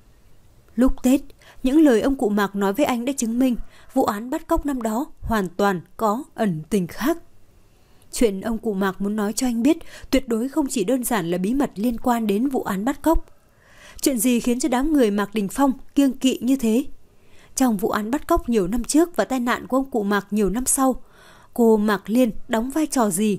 Lúc Tết, những lời ông cụ Mạc nói với anh đã chứng minh vụ án bắt cóc năm đó hoàn toàn có ẩn tình khác. Chuyện ông cụ Mạc muốn nói cho anh biết tuyệt đối không chỉ đơn giản là bí mật liên quan đến vụ án bắt cóc. Chuyện gì khiến cho đám người Mạc Đình Phong kiêng kỵ như thế? Trong vụ án bắt cóc nhiều năm trước và tai nạn của ông cụ Mạc nhiều năm sau, cô Mạc Liên đóng vai trò gì?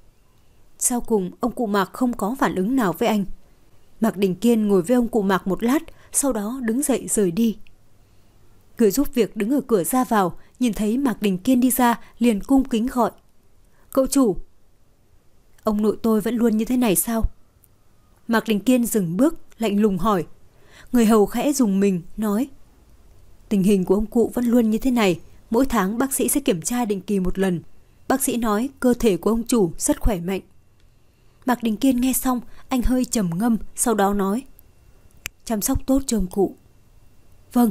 Sau cùng, ông cụ Mạc không có phản ứng nào với anh. Mạc Đình Kiên ngồi với ông cụ Mạc một lát, sau đó đứng dậy rời đi. Người giúp việc đứng ở cửa ra vào, nhìn thấy Mạc Đình Kiên đi ra liền cung kính gọi. Cậu chủ. Ông nội tôi vẫn luôn như thế này sao? Mạc Đình Kiên dừng bước, lạnh lùng hỏi. Người hầu khẽ rùng mình, nói. Tình hình của ông cụ vẫn luôn như thế này, mỗi tháng bác sĩ sẽ kiểm tra định kỳ một lần. Bác sĩ nói cơ thể của ông chủ rất khỏe mạnh. Mạc Đình Kiên nghe xong, anh hơi trầm ngâm, sau đó nói. Chăm sóc tốt cho ông cụ. Vâng.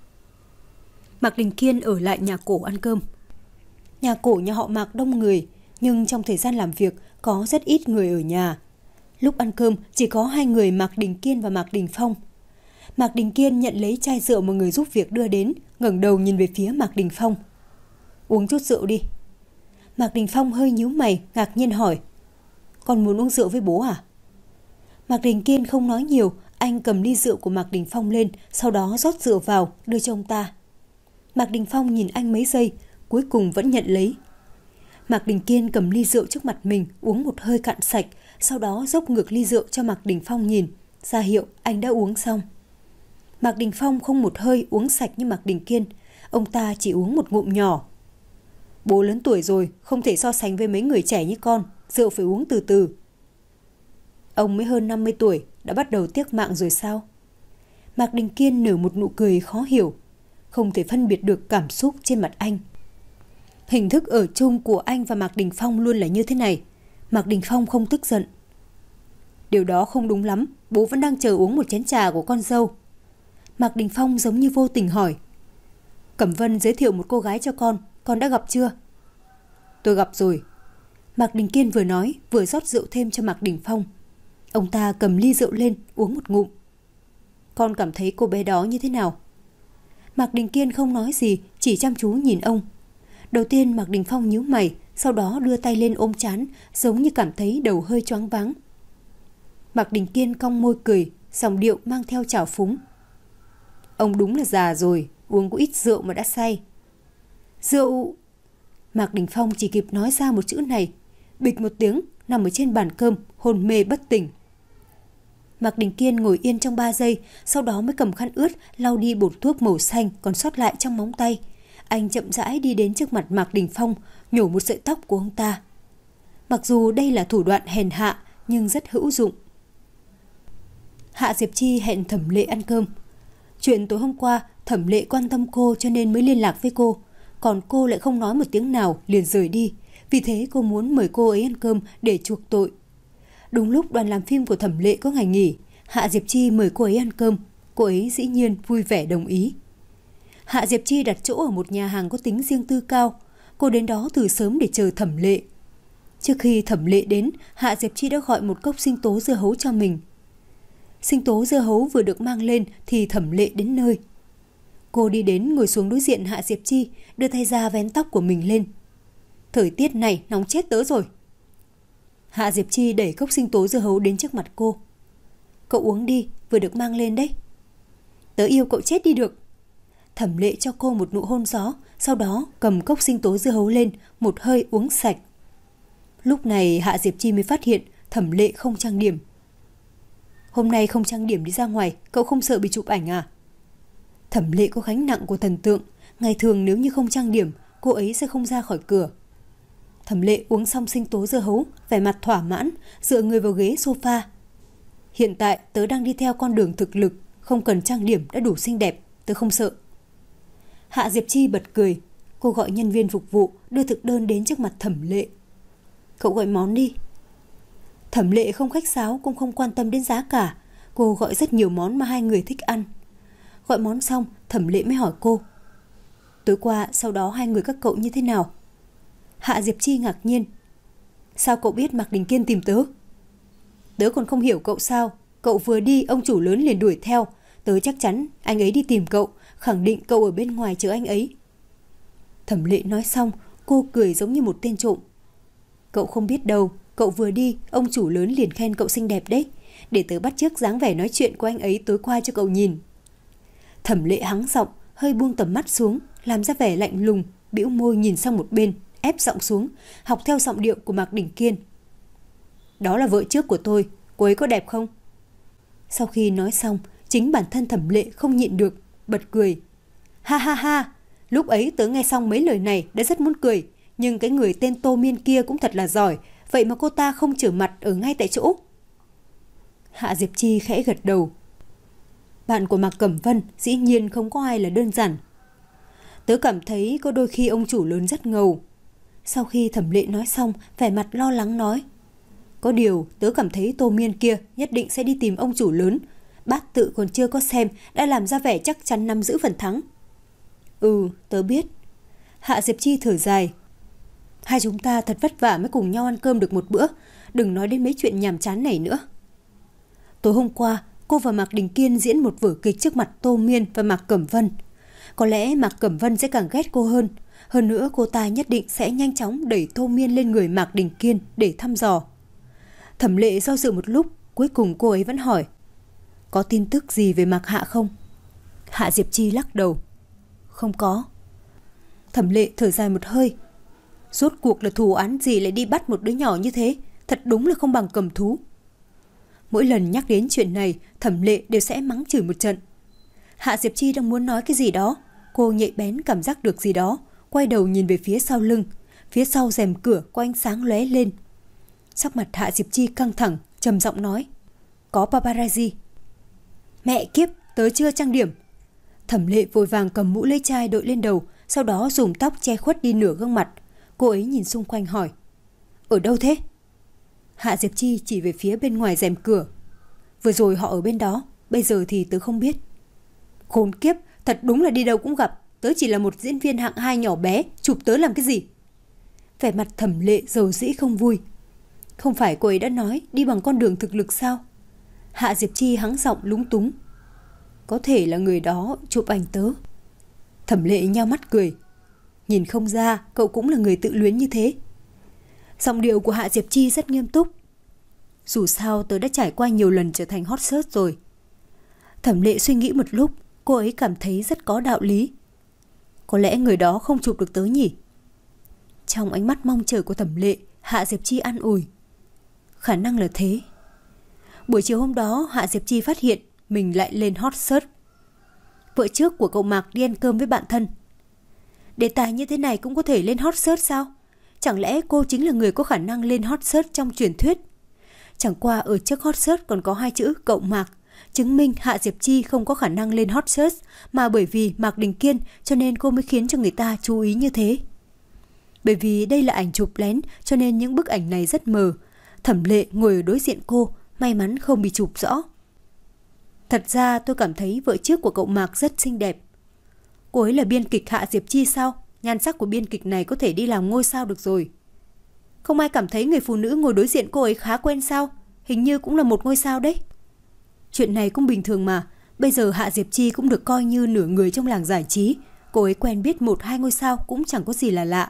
Mạc Đình Kiên ở lại nhà cổ ăn cơm. Nhà cổ nhà họ Mạc đông người, nhưng trong thời gian làm việc có rất ít người ở nhà. Lúc ăn cơm chỉ có hai người Mạc Đình Kiên và Mạc Đình Phong. Mạc Đình Kiên nhận lấy chai rượu mà người giúp việc đưa đến, ngẩng đầu nhìn về phía Mạc Đình Phong. Uống chút rượu đi. Mạc Đình Phong hơi nhíu mày, ngạc nhiên hỏi. Con muốn uống rượu với bố à? Mạc Đình Kiên không nói nhiều, anh cầm ly rượu của Mạc Đình Phong lên, sau đó rót rượu vào, đưa cho ông ta. Mạc Đình Phong nhìn anh mấy giây, cuối cùng vẫn nhận lấy. Mạc Đình Kiên cầm ly rượu trước mặt mình, uống một hơi cạn sạch, sau đó dốc ngược ly rượu cho Mạc Đình Phong nhìn, ra hiệu anh đã uống xong. Mạc Đình Phong không một hơi uống sạch như Mạc Đình Kiên, ông ta chỉ uống một ngụm nhỏ. Bố lớn tuổi rồi, không thể so sánh với mấy người trẻ như con, rượu phải uống từ từ. Ông mới hơn năm mươi tuổi, đã bắt đầu tiếc mạng rồi sao? Mạc Đình Kiên nở một nụ cười khó hiểu, không thể phân biệt được cảm xúc trên mặt anh. Hình thức ở chung của anh và Mạc Đình Phong luôn là như thế này. Mạc Đình Phong không tức giận. Điều đó không đúng lắm, bố vẫn đang chờ uống một chén trà của con dâu. Mạc Đình Phong giống như vô tình hỏi. Cẩm Vân giới thiệu một cô gái cho con, con đã gặp chưa? Tôi gặp rồi. Mạc Đình Kiên vừa nói, vừa rót rượu thêm cho Mạc Đình Phong. Ông ta cầm ly rượu lên, uống một ngụm. Con cảm thấy cô bé đó như thế nào? Mạc Đình Kiên không nói gì, chỉ chăm chú nhìn ông. Đầu tiên Mạc Đình Phong nhíu mày, sau đó đưa tay lên ôm trán, giống như cảm thấy đầu hơi choáng váng. Mạc Đình Kiên cong môi cười, giọng điệu mang theo trào phúng. Ông đúng là già rồi, uống có ít rượu mà đã say. Rượu... Mạc Đình Phong chỉ kịp nói ra một chữ này, bịch một tiếng, nằm ở trên bàn cơm, hôn mê bất tỉnh. Mạc Đình Kiên ngồi yên trong ba giây, sau đó mới cầm khăn ướt lau đi bột thuốc màu xanh còn sót lại trong móng tay. Anh chậm rãi đi đến trước mặt Mạc Đình Phong, nhổ một sợi tóc của ông ta. Mặc dù đây là thủ đoạn hèn hạ, nhưng rất hữu dụng. Hạ Diệp Chi hẹn Thẩm Lệ ăn cơm. Chuyện tối hôm qua, Thẩm Lệ quan tâm cô cho nên mới liên lạc với cô. Còn cô lại không nói một tiếng nào, liền rời đi. Vì thế cô muốn mời cô ấy ăn cơm để chuộc tội. Đúng lúc đoàn làm phim của Thẩm Lệ có ngày nghỉ, Hạ Diệp Chi mời cô ấy ăn cơm. Cô ấy dĩ nhiên vui vẻ đồng ý. Hạ Diệp Chi đặt chỗ ở một nhà hàng có tính riêng tư cao. Cô đến đó từ sớm để chờ Thẩm Lệ. Trước khi Thẩm Lệ đến, Hạ Diệp Chi đã gọi một cốc sinh tố dưa hấu cho mình. Sinh tố dưa hấu vừa được mang lên thì Thẩm Lệ đến nơi. Cô đi đến ngồi xuống đối diện Hạ Diệp Chi, đưa tay ra vén tóc của mình lên. Thời tiết này nóng chết tớ rồi. Hạ Diệp Chi đẩy cốc sinh tố dưa hấu đến trước mặt cô. Cậu uống đi, vừa được mang lên đấy. Tớ yêu cậu chết đi được. Thẩm Lệ cho cô một nụ hôn gió, sau đó cầm cốc sinh tố dưa hấu lên, một hơi uống sạch. Lúc này Hạ Diệp Chi mới phát hiện Thẩm Lệ không trang điểm. Hôm nay không trang điểm đi ra ngoài, cậu không sợ bị chụp ảnh à? Thẩm Lệ có gánh nặng của thần tượng, ngày thường nếu như không trang điểm, cô ấy sẽ không ra khỏi cửa. Thẩm Lệ uống xong sinh tố dưa hấu, vẻ mặt thỏa mãn, dựa người vào ghế sofa. Hiện tại tớ đang đi theo con đường thực lực, không cần trang điểm đã đủ xinh đẹp, tớ không sợ. Hạ Diệp Chi bật cười, cô gọi nhân viên phục vụ đưa thực đơn đến trước mặt Thẩm Lệ. Cậu gọi món đi. Thẩm Lệ không khách sáo cũng không quan tâm đến giá cả, cô gọi rất nhiều món mà hai người thích ăn. Gọi món xong, Thẩm Lệ mới hỏi cô. Tối qua sau đó hai người các cậu như thế nào? Hạ Diệp Chi ngạc nhiên. Sao cậu biết Mạc Đình Kiên tìm tớ? Tớ còn không hiểu cậu sao, cậu vừa đi ông chủ lớn liền đuổi theo. Tớ chắc chắn anh ấy đi tìm cậu, khẳng định cậu ở bên ngoài chờ anh ấy. Thẩm Lệ nói xong, cô cười giống như một tên trộm. Cậu không biết đâu, cậu vừa đi ông chủ lớn liền khen cậu xinh đẹp đấy. Để tớ bắt chước dáng vẻ nói chuyện của anh ấy tối qua cho cậu nhìn. Thẩm Lệ hắng giọng, hơi buông tầm mắt xuống, làm ra vẻ lạnh lùng, bĩu môi nhìn sang một bên, ép giọng xuống, học theo giọng điệu của Mạc Đình Kiên. Đó là vợ trước của tôi, cô ấy có đẹp không? Sau khi nói xong, chính bản thân Thẩm Lệ không nhịn được, bật cười. Ha ha ha, Lúc ấy tớ nghe xong mấy lời này đã rất muốn cười, nhưng cái người tên Tô Miên kia cũng thật là giỏi, vậy mà cô ta không trở mặt ở ngay tại chỗ. Hạ Diệp Chi khẽ gật đầu. Bạn của Mạc Cẩm Vân dĩ nhiên không có ai là đơn giản. Tớ cảm thấy có đôi khi ông chủ lớn rất ngầu. Sau khi Thẩm Lệ nói xong, vẻ mặt lo lắng nói. Có điều tớ cảm thấy Tô Miên kia nhất định sẽ đi tìm ông chủ lớn. Bát tự còn chưa có xem đã làm ra vẻ chắc chắn nắm giữ phần thắng. Ừ, tớ biết. Hạ Diệp Chi thở dài. Hai chúng ta thật vất vả mới cùng nhau ăn cơm được một bữa. Đừng nói đến mấy chuyện nhàm chán này nữa. Tối hôm qua, cô và Mạc Đình Kiên diễn một vở kịch trước mặt Tô Miên và Mạc Cẩm Vân. Có lẽ Mạc Cẩm Vân sẽ càng ghét cô hơn. Hơn nữa cô ta nhất định sẽ nhanh chóng đẩy Tô Miên lên người Mạc Đình Kiên để thăm dò. Thẩm Lệ do dự một lúc, cuối cùng cô ấy vẫn hỏi. Có tin tức gì về Mạc Hạ không? Hạ Diệp Chi lắc đầu. Không có. Thẩm Lệ thở dài một hơi. Rốt cuộc là thù án gì lại đi bắt một đứa nhỏ như thế? Thật đúng là không bằng cầm thú. Mỗi lần nhắc đến chuyện này, Thẩm Lệ đều sẽ mắng chửi một trận. Hạ Diệp Chi đang muốn nói cái gì đó. Cô nhạy bén cảm giác được gì đó, quay đầu nhìn về phía sau lưng. Phía sau rèm cửa có ánh sáng lóe lên. Sắc mặt Hạ Diệp Chi căng thẳng, trầm giọng nói. Có paparazzi. Mẹ kiếp, tớ chưa trang điểm. Thẩm Lệ vội vàng cầm mũ lưỡi chai đội lên đầu, sau đó dùng tóc che khuất đi nửa gương mặt. Cô ấy nhìn xung quanh hỏi. Ở đâu thế? Hạ Diệp Chi chỉ về phía bên ngoài rèm cửa. Vừa rồi họ ở bên đó, bây giờ thì tớ không biết. Khốn kiếp, thật đúng là đi đâu cũng gặp. Tớ chỉ là một diễn viên hạng hai nhỏ bé, chụp tớ làm cái gì? Vẻ mặt Thẩm Lệ dầu dĩ không vui. Không phải cô ấy đã nói đi bằng con đường thực lực sao? Hạ Diệp Chi hắng giọng lúng túng. Có thể là người đó chụp ảnh tớ. Thẩm Lệ nhao mắt cười. Nhìn không ra cậu cũng là người tự luyến như thế. Giọng điệu của Hạ Diệp Chi rất nghiêm túc. Dù sao tớ đã trải qua nhiều lần trở thành hot search rồi. Thẩm Lệ suy nghĩ một lúc, cô ấy cảm thấy rất có đạo lý. Có lẽ người đó không chụp được tớ nhỉ? Trong ánh mắt mong chờ của Thẩm Lệ, Hạ Diệp Chi an ủi. Khả năng là thế. Buổi chiều hôm đó, Hạ Diệp Chi phát hiện mình lại lên hot search. Vợ trước của cậu Mạc đi ăn cơm với bạn thân. Đề tài như thế này cũng có thể lên hot search sao? Chẳng lẽ cô chính là người có khả năng lên hot search trong truyền thuyết? Chẳng qua ở trước hot search còn có hai chữ cậu Mạc, chứng minh Hạ Diệp Chi không có khả năng lên hot search, mà bởi vì Mạc Đình Kiên cho nên cô mới khiến cho người ta chú ý như thế. Bởi vì đây là ảnh chụp lén cho nên những bức ảnh này rất mờ. Thẩm Lệ ngồi ở đối diện cô, may mắn không bị chụp rõ. Thật ra tôi cảm thấy vợ trước của cậu Mạc rất xinh đẹp. Cô ấy là biên kịch Hạ Diệp Chi sao? Nhan sắc của biên kịch này có thể đi làm ngôi sao được rồi. Không ai cảm thấy người phụ nữ ngồi đối diện cô ấy khá quen sao? Hình như cũng là một ngôi sao đấy. Chuyện này cũng bình thường mà. Bây giờ Hạ Diệp Chi cũng được coi như nửa người trong làng giải trí. Cô ấy quen biết một hai ngôi sao cũng chẳng có gì là lạ.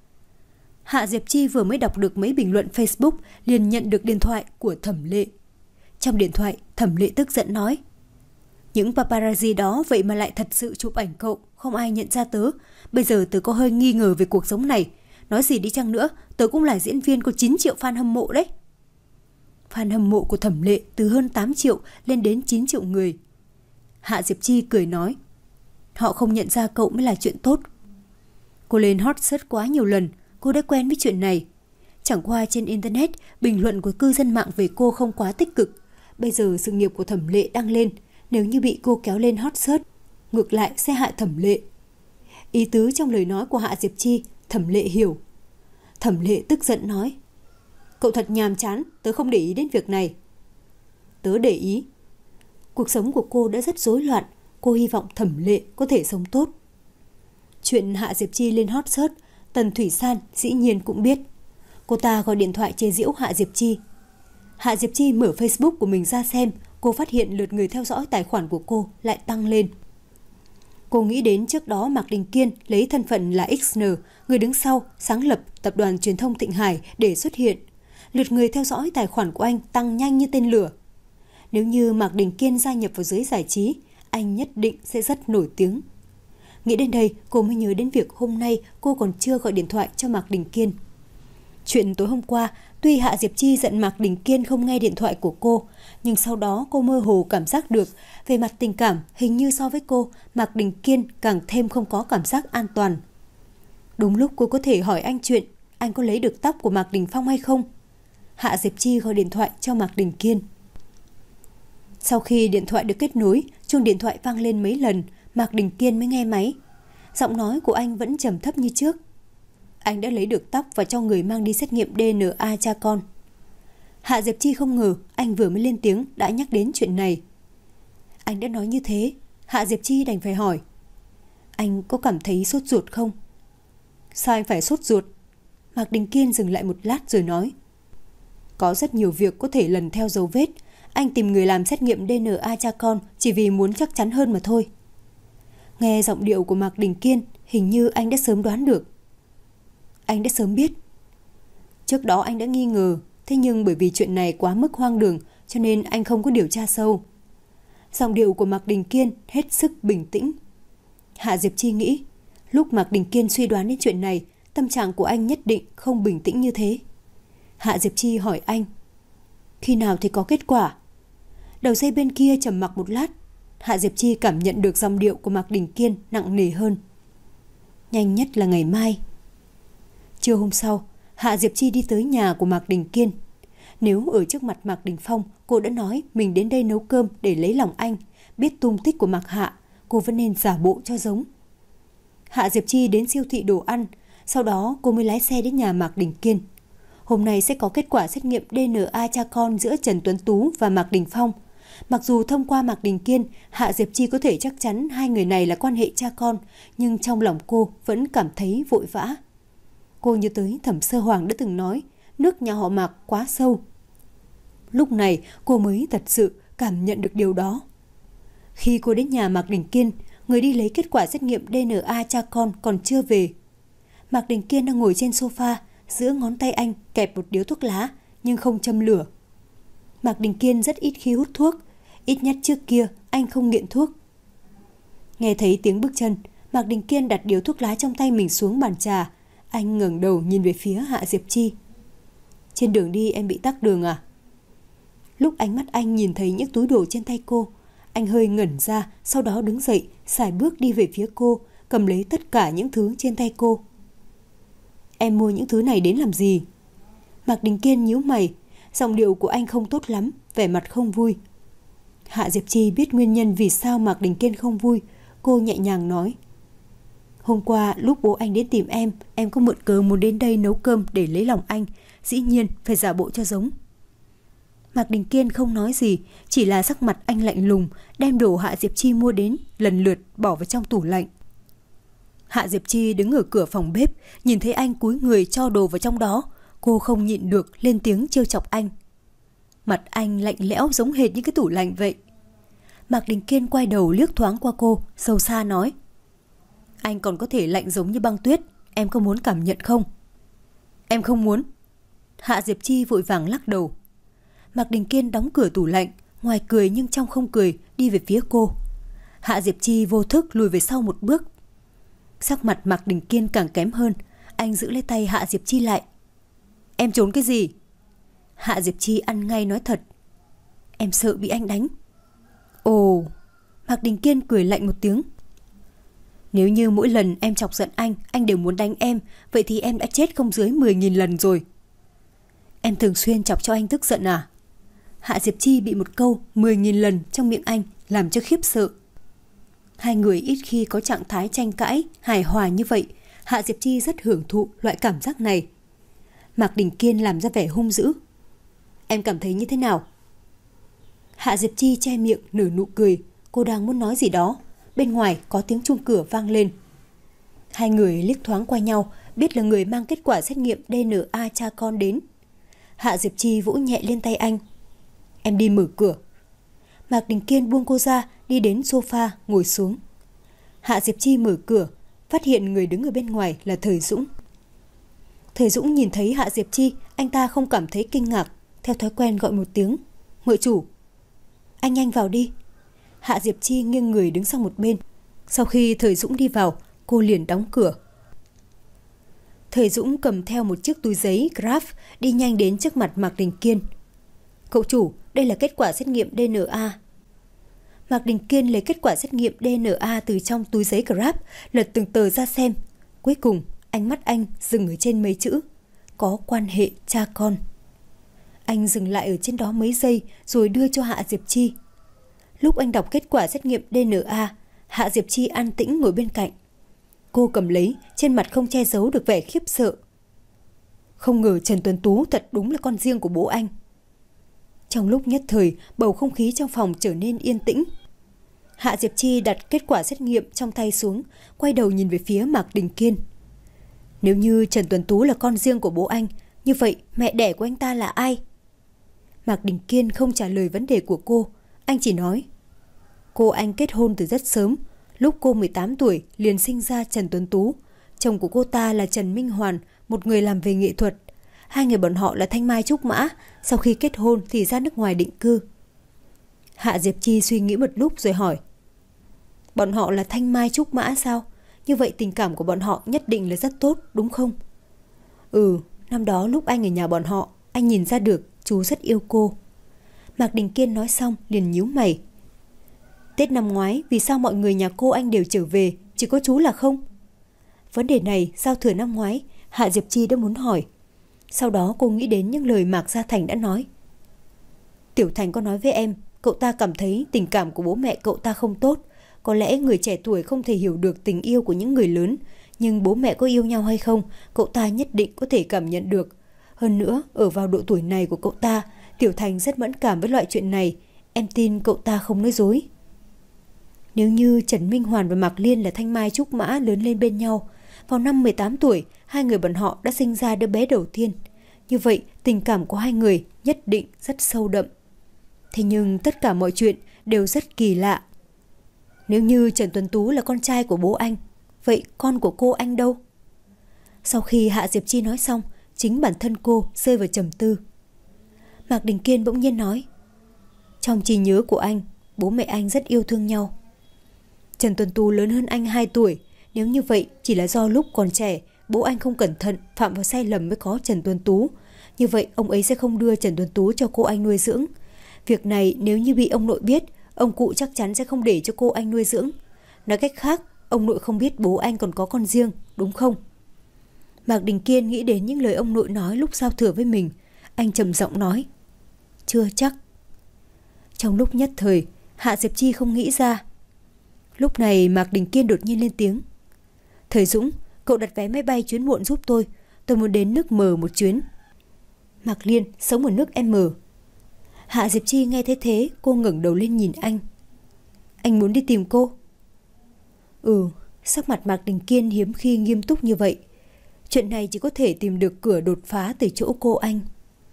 Hạ Diệp Chi vừa mới đọc được mấy bình luận Facebook liền nhận được điện thoại của Thẩm Lệ. Trong điện thoại, Thẩm Lệ tức giận nói. Những paparazzi đó vậy mà lại thật sự chụp ảnh cậu, không ai nhận ra tớ. Bây giờ tớ có hơi nghi ngờ về cuộc sống này. Nói gì đi chăng nữa, tớ cũng là diễn viên có chín triệu fan hâm mộ đấy. Fan hâm mộ của Thẩm Lệ từ hơn tám triệu lên đến chín triệu người. Hạ Diệp Chi cười nói. Họ không nhận ra cậu mới là chuyện tốt. Cô lên hot search quá nhiều lần, cô đã quen với chuyện này. Chẳng qua trên Internet, bình luận của cư dân mạng về cô không quá tích cực. Bây giờ sự nghiệp của Thẩm Lệ đang lên, nếu như bị cô kéo lên hot search, ngược lại sẽ hại Thẩm Lệ. Ý tứ trong lời nói của Hạ Diệp Chi, Thẩm Lệ hiểu. Thẩm Lệ tức giận nói. Cậu thật nhàm chán, tớ không để ý đến việc này. Tớ để ý. Cuộc sống của cô đã rất rối loạn, cô hy vọng Thẩm Lệ có thể sống tốt. Chuyện Hạ Diệp Chi lên hot search, Tần Thủy San dĩ nhiên cũng biết. Cô ta gọi điện thoại chế giễu Hạ Diệp Chi. Hạ Diệp Chi mở Facebook của mình ra xem, cô phát hiện lượt người theo dõi tài khoản của cô lại tăng lên. Cô nghĩ đến trước đó Mạc Đình Kiên lấy thân phận là ích en, người đứng sau sáng lập tập đoàn truyền thông Thịnh Hải để xuất hiện. Lượt người theo dõi tài khoản của anh tăng nhanh như tên lửa. Nếu như Mạc Đình Kiên gia nhập vào giới giải trí, anh nhất định sẽ rất nổi tiếng. Nghĩ đến đây, cô mới nhớ đến việc hôm nay cô còn chưa gọi điện thoại cho Mạc Đình Kiên. Chuyện tối hôm qua, tuy Hạ Diệp Chi giận Mạc Đình Kiên không nghe điện thoại của cô, nhưng sau đó cô mơ hồ cảm giác được, về mặt tình cảm, hình như so với cô, Mạc Đình Kiên càng thêm không có cảm giác an toàn. Đúng lúc cô có thể hỏi anh chuyện, anh có lấy được tóc của Mạc Đình Phong hay không? Hạ Diệp Chi gọi điện thoại cho Mạc Đình Kiên. Sau khi điện thoại được kết nối, chuông điện thoại vang lên mấy lần, Mạc Đình Kiên mới nghe máy. Giọng nói của anh vẫn trầm thấp như trước. Anh đã lấy được tóc và cho người mang đi xét nghiệm đê en a cha con. Hạ Diệp Chi không ngờ anh vừa mới lên tiếng đã nhắc đến chuyện này. Anh đã nói như thế, Hạ Diệp Chi đành phải hỏi. Anh có cảm thấy sốt ruột không? Sao anh phải sốt ruột? Mạc Đình Kiên dừng lại một lát rồi nói. Có rất nhiều việc có thể lần theo dấu vết. Anh tìm người làm xét nghiệm đê en a cha con chỉ vì muốn chắc chắn hơn mà thôi. Nghe giọng điệu của Mạc Đình Kiên, hình như anh đã sớm đoán được. Anh đã sớm biết. Trước đó anh đã nghi ngờ, thế nhưng bởi vì chuyện này quá mức hoang đường cho nên anh không có điều tra sâu. Giọng điệu của Mạc Đình Kiên hết sức bình tĩnh. Hạ Diệp Chi nghĩ, lúc Mạc Đình Kiên suy đoán đến chuyện này, tâm trạng của anh nhất định không bình tĩnh như thế. Hạ Diệp Chi hỏi anh, khi nào thì có kết quả? Đầu dây bên kia trầm mặc một lát, Hạ Diệp Chi cảm nhận được giọng điệu của Mạc Đình Kiên nặng nề hơn. Nhanh nhất là ngày mai. Trưa hôm sau, Hạ Diệp Chi đi tới nhà của Mạc Đình Kiên. Nếu ở trước mặt Mạc Đình Phong, cô đã nói mình đến đây nấu cơm để lấy lòng anh, biết tung tích của Mạc Hạ, cô vẫn nên giả bộ cho giống. Hạ Diệp Chi đến siêu thị đồ ăn, sau đó cô mới lái xe đến nhà Mạc Đình Kiên. Hôm nay sẽ có kết quả xét nghiệm đê en a cha con giữa Trần Tuấn Tú và Mạc Đình Phong. Mặc dù thông qua Mạc Đình Kiên, Hạ Diệp Chi có thể chắc chắn hai người này là quan hệ cha con, nhưng trong lòng cô vẫn cảm thấy vội vã. Cô nhớ tới Thẩm Sơ Hoàng đã từng nói, nước nhà họ Mạc quá sâu. Lúc này cô mới thật sự cảm nhận được điều đó. Khi cô đến nhà Mạc Đình Kiên, người đi lấy kết quả xét nghiệm đê en a cha con còn chưa về. Mạc Đình Kiên đang ngồi trên sofa, giữa ngón tay anh kẹp một điếu thuốc lá nhưng không châm lửa. Mạc Đình Kiên rất ít khi hút thuốc, ít nhất trước kia anh không nghiện thuốc. Nghe thấy tiếng bước chân, Mạc Đình Kiên đặt điếu thuốc lá trong tay mình xuống bàn trà. Anh ngẩng đầu nhìn về phía Hạ Diệp Chi. Trên đường đi em bị tắc đường à? Lúc ánh mắt anh nhìn thấy những túi đồ trên tay cô, anh hơi ngẩn ra, sau đó đứng dậy, sải bước đi về phía cô, cầm lấy tất cả những thứ trên tay cô. Em mua những thứ này đến làm gì? Mạc Đình Kiên nhíu mày, giọng điệu của anh không tốt lắm, vẻ mặt không vui. Hạ Diệp Chi biết nguyên nhân vì sao Mạc Đình Kiên không vui, cô nhẹ nhàng nói. Hôm qua lúc bố anh đến tìm em, em có mượn cớ muốn đến đây nấu cơm để lấy lòng anh, dĩ nhiên phải giả bộ cho giống. Mạc Đình Kiên không nói gì, chỉ là sắc mặt anh lạnh lùng, đem đồ Hạ Diệp Chi mua đến, lần lượt bỏ vào trong tủ lạnh. Hạ Diệp Chi đứng ở cửa phòng bếp, nhìn thấy anh cúi người cho đồ vào trong đó, cô không nhịn được lên tiếng trêu chọc anh. Mặt anh lạnh lẽo giống hệt như cái tủ lạnh vậy. Mạc Đình Kiên quay đầu liếc thoáng qua cô, sâu xa nói. Anh còn có thể lạnh giống như băng tuyết, em có muốn cảm nhận không? Em không muốn. Hạ Diệp Chi vội vàng lắc đầu. Mạc Đình Kiên đóng cửa tủ lạnh, ngoài cười nhưng trong không cười, đi về phía cô. Hạ Diệp Chi vô thức lùi về sau một bước. Sắc mặt Mạc Đình Kiên càng kém hơn, anh giữ lấy tay Hạ Diệp Chi lại. Em trốn cái gì? Hạ Diệp Chi ăn ngay nói thật. Em sợ bị anh đánh. Ồ, Mạc Đình Kiên cười lạnh một tiếng. Nếu như mỗi lần em chọc giận anh, anh đều muốn đánh em, vậy thì em đã chết không dưới mười nghìn lần rồi. Em thường xuyên chọc cho anh tức giận à? Hạ Diệp Chi bị một câu mười nghìn lần trong miệng anh làm cho khiếp sợ. Hai người ít khi có trạng thái tranh cãi, hài hòa như vậy. Hạ Diệp Chi rất hưởng thụ loại cảm giác này. Mạc Đình Kiên làm ra vẻ hung dữ. Em cảm thấy như thế nào? Hạ Diệp Chi che miệng nở nụ cười. Cô đang muốn nói gì đó. Bên ngoài có tiếng chuông cửa vang lên. Hai người liếc thoáng qua nhau, biết là người mang kết quả xét nghiệm đê en a cha con đến. Hạ Diệp Chi vỗ nhẹ lên tay anh. Em đi mở cửa. Mạc Đình Kiên buông cô ra, đi đến sofa, ngồi xuống. Hạ Diệp Chi mở cửa, phát hiện người đứng ở bên ngoài là Thời Dũng. Thời Dũng nhìn thấy Hạ Diệp Chi, anh ta không cảm thấy kinh ngạc, theo thói quen gọi một tiếng. Ngự chủ. Anh nhanh vào đi. Hạ Diệp Chi nghiêng người đứng sang một bên. Sau khi Thời Dũng đi vào, cô liền đóng cửa. Thời Dũng cầm theo một chiếc túi giấy Graph đi nhanh đến trước mặt Mạc Đình Kiên. Cậu chủ, đây là kết quả xét nghiệm đê en a. Mạc Đình Kiên lấy kết quả xét nghiệm đê en a từ trong túi giấy Graph, lật từng tờ ra xem. Cuối cùng, ánh mắt anh dừng ở trên mấy chữ: có quan hệ cha con. Anh dừng lại ở trên đó mấy giây rồi đưa cho Hạ Diệp Chi. Lúc anh đọc kết quả xét nghiệm đê en a, Hạ Diệp Chi an tĩnh ngồi bên cạnh. Cô cầm lấy, trên mặt không che giấu được vẻ khiếp sợ. Không ngờ Trần Tuấn Tú thật đúng là con riêng của bố anh. Trong lúc nhất thời, bầu không khí trong phòng trở nên yên tĩnh. Hạ Diệp Chi đặt kết quả xét nghiệm trong tay xuống, quay đầu nhìn về phía Mạc Đình Kiên. Nếu như Trần Tuấn Tú là con riêng của bố anh, như vậy mẹ đẻ của anh ta là ai? Mạc Đình Kiên không trả lời vấn đề của cô. Anh chỉ nói, cô anh kết hôn từ rất sớm. Lúc cô mười tám tuổi liền sinh ra Trần Tuấn Tú. Chồng của cô ta là Trần Minh Hoàn, một người làm về nghệ thuật. Hai người bọn họ là thanh mai trúc mã. Sau khi kết hôn thì ra nước ngoài định cư. Hạ Diệp Chi suy nghĩ một lúc rồi hỏi, bọn họ là thanh mai trúc mã sao? Như vậy tình cảm của bọn họ nhất định là rất tốt, đúng không? Ừ, năm đó lúc anh ở nhà bọn họ, anh nhìn ra được chú rất yêu cô. Mạc Đình Kiên nói xong liền nhíu mày. Tết năm ngoái vì sao mọi người nhà cô anh đều trở về, chỉ có chú là không? Vấn đề này giao thừa năm ngoái Hạ Diệp Chi đã muốn hỏi. Sau đó cô nghĩ đến những lời Mạc Gia Thành đã nói. Tiểu Thành có nói với em, cậu ta cảm thấy tình cảm của bố mẹ cậu ta không tốt. Có lẽ người trẻ tuổi không thể hiểu được tình yêu của những người lớn, nhưng bố mẹ có yêu nhau hay không, cậu ta nhất định có thể cảm nhận được. Hơn nữa, ở vào độ tuổi này của cậu ta, Tiểu Thành rất mẫn cảm với loại chuyện này. Em tin cậu ta không nói dối. Nếu như Trần Minh Hoàn và Mạc Liên là thanh mai trúc mã lớn lên bên nhau, vào năm mười tám tuổi, hai người bọn họ đã sinh ra đứa bé đầu tiên. Như vậy, tình cảm của hai người nhất định rất sâu đậm. Thế nhưng tất cả mọi chuyện đều rất kỳ lạ. Nếu như Trần Tuấn Tú là con trai của bố anh, vậy con của cô anh đâu? Sau khi Hạ Diệp Chi nói xong, chính bản thân cô rơi vào trầm tư. Mạc Đình Kiên bỗng nhiên nói, trong trí nhớ của anh, bố mẹ anh rất yêu thương nhau. Trần Tuấn Tú lớn hơn anh hai tuổi. Nếu như vậy chỉ là do lúc còn trẻ bố anh không cẩn thận phạm vào sai lầm mới có Trần Tuấn Tú. Như vậy ông ấy sẽ không đưa Trần Tuấn Tú cho cô anh nuôi dưỡng. Việc này nếu như bị ông nội biết, ông cụ chắc chắn sẽ không để cho cô anh nuôi dưỡng. Nói cách khác, ông nội không biết bố anh còn có con riêng, đúng không? Mạc Đình Kiên nghĩ đến những lời ông nội nói lúc giao thừa với mình. Anh trầm giọng nói, chưa chắc. Trong lúc nhất thời, Hạ Diệp Chi không nghĩ ra. Lúc này Mạc Đình Kiên đột nhiên lên tiếng, Thời Dũng, cậu đặt vé máy bay chuyến muộn giúp tôi. Tôi muốn đến nước M một chuyến. Mạc Liên sống ở nước M. Hạ Diệp Chi nghe thấy thế, cô ngẩng đầu lên nhìn anh. Anh muốn đi tìm cô? Ừ, sắc mặt Mạc Đình Kiên hiếm khi nghiêm túc như vậy. Chuyện này chỉ có thể tìm được cửa đột phá từ chỗ cô anh.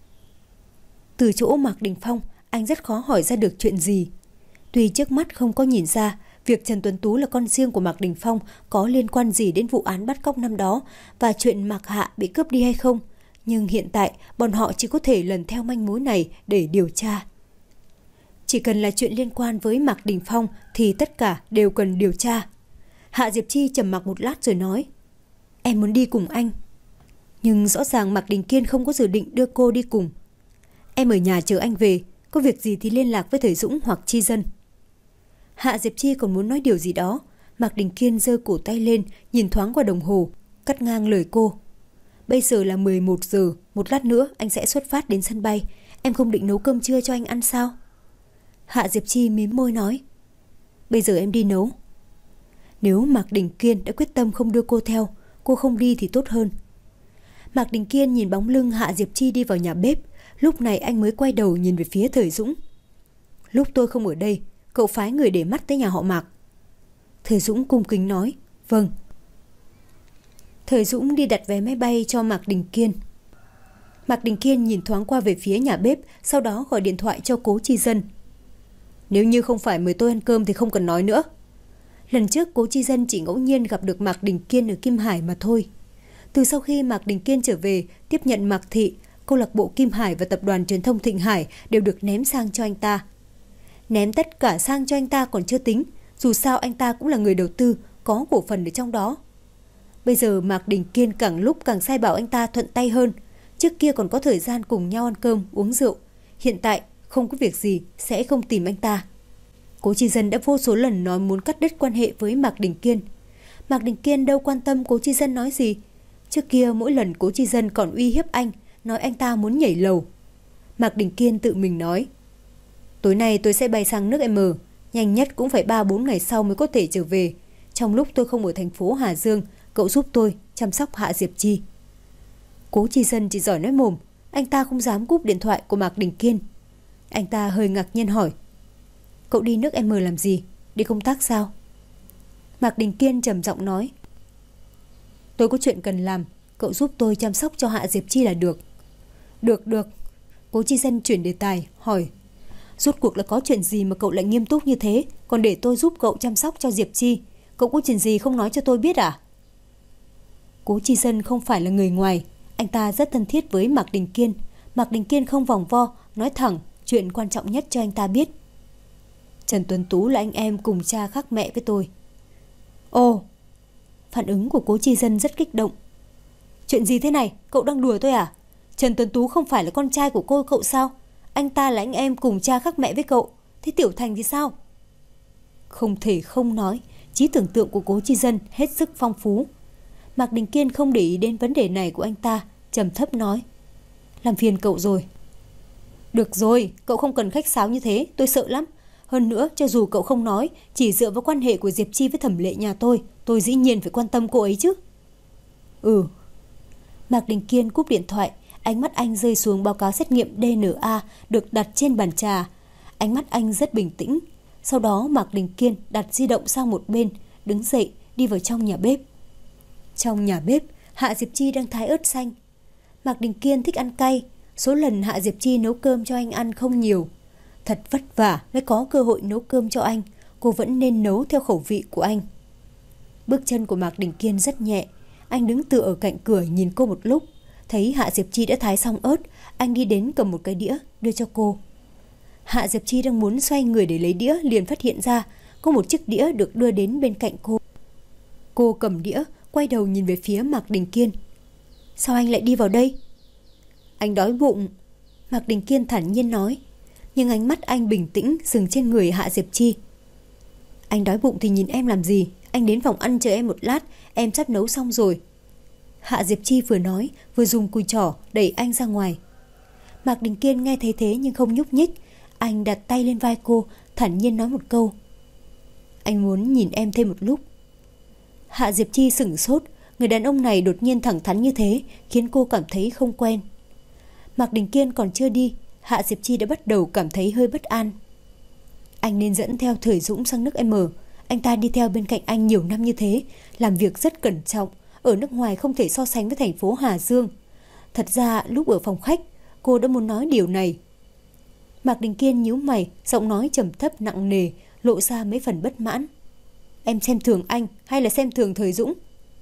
Từ chỗ Mạc Đình Phong, anh rất khó hỏi ra được chuyện gì. Tuy trước mắt không có nhìn ra việc Trần Tuấn Tú là con riêng của Mạc Đình Phong có liên quan gì đến vụ án bắt cóc năm đó và chuyện Mạc Hạ bị cướp đi hay không, nhưng hiện tại bọn họ chỉ có thể lần theo manh mối này để điều tra. Chỉ cần là chuyện liên quan với Mạc Đình Phong thì tất cả đều cần điều tra. Hạ Diệp Chi trầm mặc một lát rồi nói, em muốn đi cùng anh. Nhưng rõ ràng Mạc Đình Kiên không có dự định đưa cô đi cùng. Em ở nhà chờ anh về, có việc gì thì liên lạc với Thời Dũng hoặc Chi Dân. Hạ Diệp Chi còn muốn nói điều gì đó, Mạc Đình Kiên giơ cổ tay lên, nhìn thoáng qua đồng hồ, cắt ngang lời cô. Bây giờ là mười một giờ, một lát nữa anh sẽ xuất phát đến sân bay. Em không định nấu cơm trưa cho anh ăn sao? Hạ Diệp Chi mím môi nói, bây giờ em đi nấu. Nếu Mạc Đình Kiên đã quyết tâm không đưa cô theo, cô không đi thì tốt hơn. Mạc Đình Kiên nhìn bóng lưng Hạ Diệp Chi đi vào nhà bếp. Lúc này anh mới quay đầu nhìn về phía Thời Dũng. Lúc tôi không ở đây, cậu phái người để mắt tới nhà họ Mạc. Thời Dũng cung kính nói, vâng. Thời Dũng đi đặt vé máy bay cho Mạc Đình Kiên. Mạc Đình Kiên nhìn thoáng qua về phía nhà bếp, sau đó gọi điện thoại cho Cố Chi Dân. Nếu như không phải mời tôi ăn cơm thì không cần nói nữa. Lần trước Cố Chi Dân chỉ ngẫu nhiên gặp được Mạc Đình Kiên ở Kim Hải mà thôi. Từ sau khi Mạc Đình Kiên trở về tiếp nhận Mạc Thị, câu lạc bộ Kim Hải và tập đoàn truyền thông Thịnh Hải đều được ném sang cho anh ta. Ném tất cả sang cho anh ta còn chưa tính, dù sao anh ta cũng là người đầu tư, có cổ phần ở trong đó. Bây giờ Mạc Đình Kiên càng lúc càng sai bảo anh ta thuận tay hơn. Trước kia còn có thời gian cùng nhau ăn cơm, uống rượu. Hiện tại không có việc gì sẽ không tìm anh ta. Cố Chi Dân đã vô số lần nói muốn cắt đứt quan hệ với Mạc Đình Kiên. Mạc Đình Kiên đâu quan tâm Cố Chi Dân nói gì. Trước kia mỗi lần Cố Chi Dân còn uy hiếp anh, nói anh ta muốn nhảy lầu. Mạc Đình Kiên tự mình nói, tối nay tôi sẽ bay sang nước M, nhanh nhất cũng phải ba bốn ngày sau mới có thể trở về. Trong lúc tôi không ở thành phố Hà Dương, cậu giúp tôi chăm sóc Hạ Diệp Chi. Cố Chi Dân chỉ giỏi nói mồm, anh ta không dám cúp điện thoại của Mạc Đình Kiên. Anh ta hơi ngạc nhiên hỏi, cậu đi nước M làm gì? Đi công tác sao? Mạc Đình Kiên trầm giọng nói, tôi có chuyện cần làm, cậu giúp tôi chăm sóc cho Hạ Diệp Chi là được. Được được. Cố Chi Dân chuyển đề tài hỏi, rốt cuộc là có chuyện gì mà cậu lại nghiêm túc như thế, còn để tôi giúp cậu chăm sóc cho Diệp Chi? Cậu có chuyện gì không nói cho tôi biết à? Cố Chi Dân không phải là người ngoài, anh ta rất thân thiết với Mạc Đình Kiên. Mạc Đình Kiên không vòng vo, nói thẳng chuyện quan trọng nhất cho anh ta biết. Trần Tuấn Tú là anh em cùng cha khác mẹ với tôi. Ồ! Phản ứng của Cố Chi Dân rất kích động. Chuyện gì thế này? Cậu đang đùa tôi à? Trần Tuấn Tú không phải là con trai của cô cậu sao? Anh ta là anh em cùng cha khác mẹ với cậu. Thế Tiểu Thành thì sao? Không thể không nói, trí tưởng tượng của Cố Chi Dân hết sức phong phú. Mạc Đình Kiên không để ý đến vấn đề này của anh ta, trầm thấp nói, làm phiền cậu rồi. Được rồi, cậu không cần khách sáo như thế, tôi sợ lắm. Hơn nữa, cho dù cậu không nói, chỉ dựa vào quan hệ của Diệp Chi với Thẩm Lệ nhà tôi, tôi dĩ nhiên phải quan tâm cô ấy chứ. Ừ. Mạc Đình Kiên cúp điện thoại, ánh mắt anh rơi xuống báo cáo xét nghiệm đê en a được đặt trên bàn trà. Ánh mắt anh rất bình tĩnh. Sau đó Mạc Đình Kiên đặt di động sang một bên, đứng dậy đi vào trong nhà bếp. Trong nhà bếp, Hạ Diệp Chi đang thái ớt xanh. Mạc Đình Kiên thích ăn cay, số lần Hạ Diệp Chi nấu cơm cho anh ăn không nhiều. Thật vất vả mới có cơ hội nấu cơm cho anh, cô vẫn nên nấu theo khẩu vị của anh. Bước chân của Mạc Đình Kiên rất nhẹ, anh đứng tựa ở cạnh cửa nhìn cô một lúc. Thấy Hạ Diệp Chi đã thái xong ớt, anh đi đến cầm một cái đĩa đưa cho cô. Hạ Diệp Chi đang muốn xoay người để lấy đĩa, liền phát hiện ra có một chiếc đĩa được đưa đến bên cạnh cô. Cô cầm đĩa, quay đầu nhìn về phía Mạc Đình Kiên. Sao anh lại đi vào đây? Anh đói bụng, Mạc Đình Kiên thản nhiên nói. Nhưng ánh mắt anh bình tĩnh dừng trên người Hạ Diệp Chi. Anh đói bụng thì nhìn em làm gì? Anh đến phòng ăn chờ em một lát, em sắp nấu xong rồi. Hạ Diệp Chi vừa nói vừa dùng cùi trỏ đẩy anh ra ngoài. Mạc Đình Kiên nghe thấy thế nhưng không nhúc nhích. Anh đặt tay lên vai cô, thản nhiên nói một câu. Anh muốn nhìn em thêm một lúc. Hạ Diệp Chi sửng sốt. Người đàn ông này đột nhiên thẳng thắn như thế khiến cô cảm thấy không quen. Mạc Đình Kiên còn chưa đi, Hạ Diệp Chi đã bắt đầu cảm thấy hơi bất an. Anh nên dẫn theo Thời Dũng sang nước M. Anh ta đi theo bên cạnh anh nhiều năm như thế, làm việc rất cẩn trọng. Ở nước ngoài không thể so sánh với thành phố Hà Dương. Thật ra lúc ở phòng khách, cô đã muốn nói điều này. Mạc Đình Kiên nhíu mày, giọng nói trầm thấp nặng nề, lộ ra mấy phần bất mãn. Em xem thường anh hay là xem thường Thời Dũng?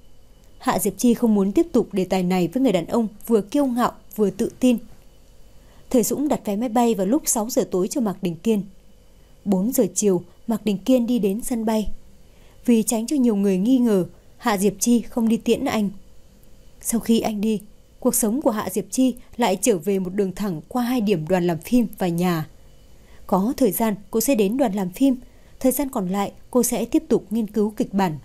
Hạ Diệp Chi không muốn tiếp tục đề tài này với người đàn ông vừa kiêu ngạo vừa tự tin. Thời Dũng đặt vé máy bay vào lúc sáu giờ tối cho Mạc Đình Kiên. bốn giờ chiều, Mạc Đình Kiên đi đến sân bay. Vì tránh cho nhiều người nghi ngờ, Hạ Diệp Chi không đi tiễn anh. Sau khi anh đi, cuộc sống của Hạ Diệp Chi lại trở về một đường thẳng qua hai điểm đoàn làm phim và nhà. Có thời gian cô sẽ đến đoàn làm phim, thời gian còn lại cô sẽ tiếp tục nghiên cứu kịch bản.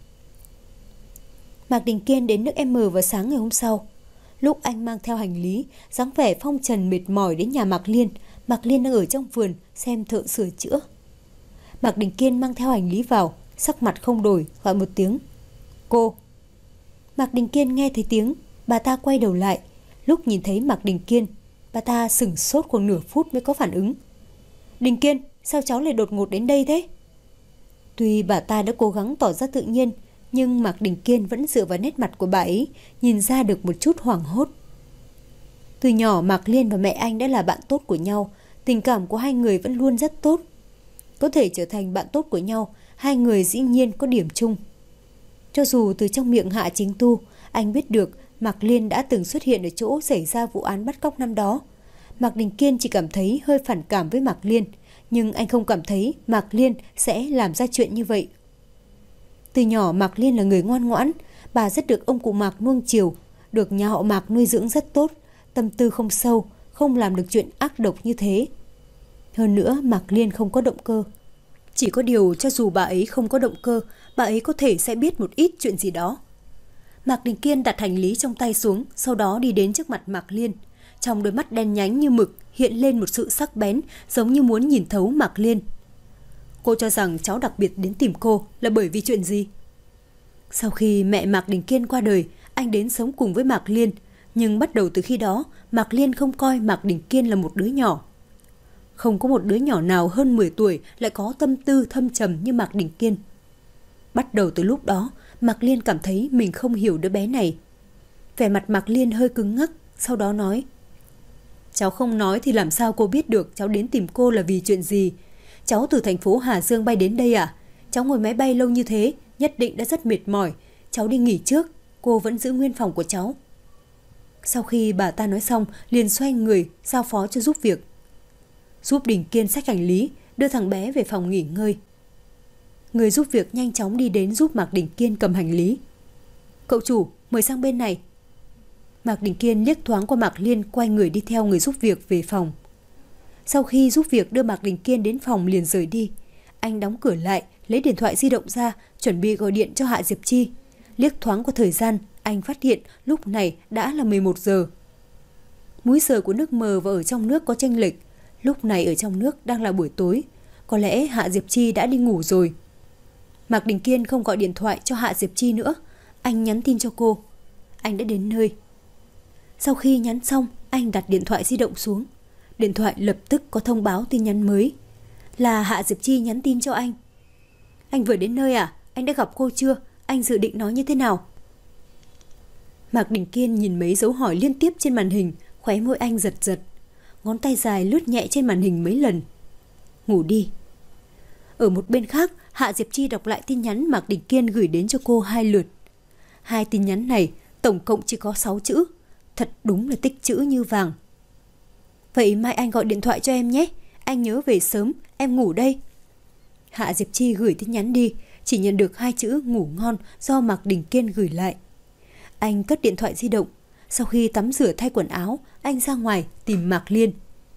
Mạc Đình Kiên đến nước M vào sáng ngày hôm sau. Lúc anh mang theo hành lý, dáng vẻ phong trần mệt mỏi đến nhà Mạc Liên. Mạc Liên đang ở trong vườn xem thợ sửa chữa. Mạc Đình Kiên mang theo hành lý vào, sắc mặt không đổi, gọi một tiếng. Cô. Mạc Đình Kiên nghe thấy tiếng, bà ta quay đầu lại. Lúc nhìn thấy Mạc Đình Kiên, bà ta sửng sốt khoảng nửa phút mới có phản ứng. Đình Kiên, sao cháu lại đột ngột đến đây thế? Tuy bà ta đã cố gắng tỏ ra tự nhiên, nhưng Mạc Đình Kiên vẫn dựa vào nét mặt của bà ấy, nhìn ra được một chút hoảng hốt. Từ nhỏ Mạc Liên và mẹ anh đã là bạn tốt của nhau, tình cảm của hai người vẫn luôn rất tốt. Có thể trở thành bạn tốt của nhau, hai người dĩ nhiên có điểm chung. Cho dù từ trong miệng Hạ Chính Tu, anh biết được Mạc Liên đã từng xuất hiện ở chỗ xảy ra vụ án bắt cóc năm đó. Mạc Đình Kiên chỉ cảm thấy hơi phản cảm với Mạc Liên, nhưng anh không cảm thấy Mạc Liên sẽ làm ra chuyện như vậy. Từ nhỏ Mạc Liên là người ngoan ngoãn, Bà rất được ông cụ Mạc nuông chiều, được nhà họ Mạc nuôi dưỡng rất tốt, tâm tư không sâu, không làm được chuyện ác độc như thế. Hơn nữa Mạc Liên không có động cơ. Chỉ có điều cho dù bà ấy không có động cơ, bà ấy có thể sẽ biết một ít chuyện gì đó. Mạc Đình Kiên đặt hành lý trong tay xuống, sau đó đi đến trước mặt Mạc Liên. Trong đôi mắt đen nhánh như mực hiện lên một sự sắc bén, giống như muốn nhìn thấu Mạc Liên. Cô cho rằng cháu đặc biệt đến tìm cô là bởi vì chuyện gì? Sau khi mẹ Mạc Đình Kiên qua đời, anh đến sống cùng với Mạc Liên. Nhưng bắt đầu từ khi đó, Mạc Liên không coi Mạc Đình Kiên là một đứa nhỏ. Không có một đứa nhỏ nào hơn mười tuổi lại có tâm tư thâm trầm như Mạc Đình Kiên. Bắt đầu từ lúc đó, Mạc Liên cảm thấy mình không hiểu đứa bé này. Vẻ mặt Mạc Liên hơi cứng ngắc, sau đó nói: cháu không nói thì làm sao cô biết được cháu đến tìm cô là vì chuyện gì? Cháu từ thành phố Hà Dương bay đến đây à? Cháu ngồi máy bay lâu như thế, nhất định đã rất mệt mỏi. Cháu đi nghỉ trước, cô vẫn giữ nguyên phòng của cháu. Sau khi bà ta nói xong, liền xoay người, giao phó cho giúp việc. Giúp Đình Kiên xách hành lý, đưa thằng bé về phòng nghỉ ngơi. Người giúp việc nhanh chóng đi đến giúp Mạc Đình Kiên cầm hành lý. Cậu chủ, mời sang bên này. Mạc Đình Kiên liếc thoáng qua Mạc Liên, quay người đi theo người giúp việc về phòng. Sau khi giúp việc đưa Mạc Đình Kiên đến phòng liền rời đi. Anh đóng cửa lại, lấy điện thoại di động ra, chuẩn bị gọi điện cho Hạ Diệp Chi. Liếc thoáng qua thời gian, anh phát hiện lúc này đã là mười một giờ. Múi giờ của nước mờ và ở trong nước có chênh lệch. Lúc này ở trong nước đang là buổi tối. Có lẽ Hạ Diệp Chi đã đi ngủ rồi. Mạc Đình Kiên không gọi điện thoại cho Hạ Diệp Chi nữa. Anh nhắn tin cho cô. Anh đã đến nơi. Sau khi nhắn xong, anh đặt điện thoại di động xuống. Điện thoại lập tức có thông báo tin nhắn mới. Là Hạ Diệp Chi nhắn tin cho anh. Anh vừa đến nơi à? Anh đã gặp cô chưa? Anh dự định nói như thế nào? Mạc Đình Kiên nhìn mấy dấu hỏi liên tiếp trên màn hình, khóe môi anh giật giật. Ngón tay dài lướt nhẹ trên màn hình mấy lần. Ngủ đi. Ở một bên khác, Hạ Diệp Chi đọc lại tin nhắn Mạc Đình Kiên gửi đến cho cô hai lượt. Hai tin nhắn này tổng cộng chỉ có sáu chữ. Thật đúng là tích chữ như vàng. Vậy mai anh gọi điện thoại cho em nhé. Anh nhớ về sớm, em ngủ đây. Hạ Diệp Chi gửi tin nhắn đi, chỉ nhận được hai chữ ngủ ngon do Mạc Đình Kiên gửi lại. Anh cất điện thoại di động. Sau khi tắm rửa thay quần áo, anh ra ngoài tìm Mạc Liên.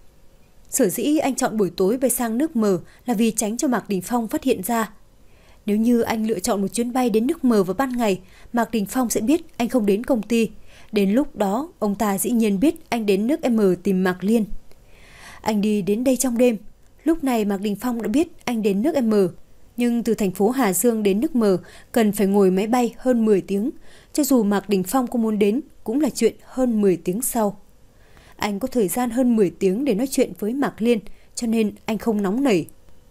Sở dĩ anh chọn buổi tối bay sang nước mờ là vì tránh cho Mạc Đình Phong phát hiện ra. Nếu như anh lựa chọn một chuyến bay đến nước mờ vào ban ngày, Mạc Đình Phong sẽ biết anh không đến công ty. Đến lúc đó, ông ta dĩ nhiên biết anh đến nước M tìm Mạc Liên. Anh đi đến đây trong đêm. Lúc này Mạc Đình Phong đã biết anh đến nước M. Nhưng từ thành phố Hà Dương đến nước M cần phải ngồi máy bay hơn mười tiếng. Cho dù Mạc Đình Phong có muốn đến, cũng là chuyện hơn mười tiếng sau. Anh có thời gian hơn mười tiếng để nói chuyện với Mạc Liên, cho nên anh không nóng nảy.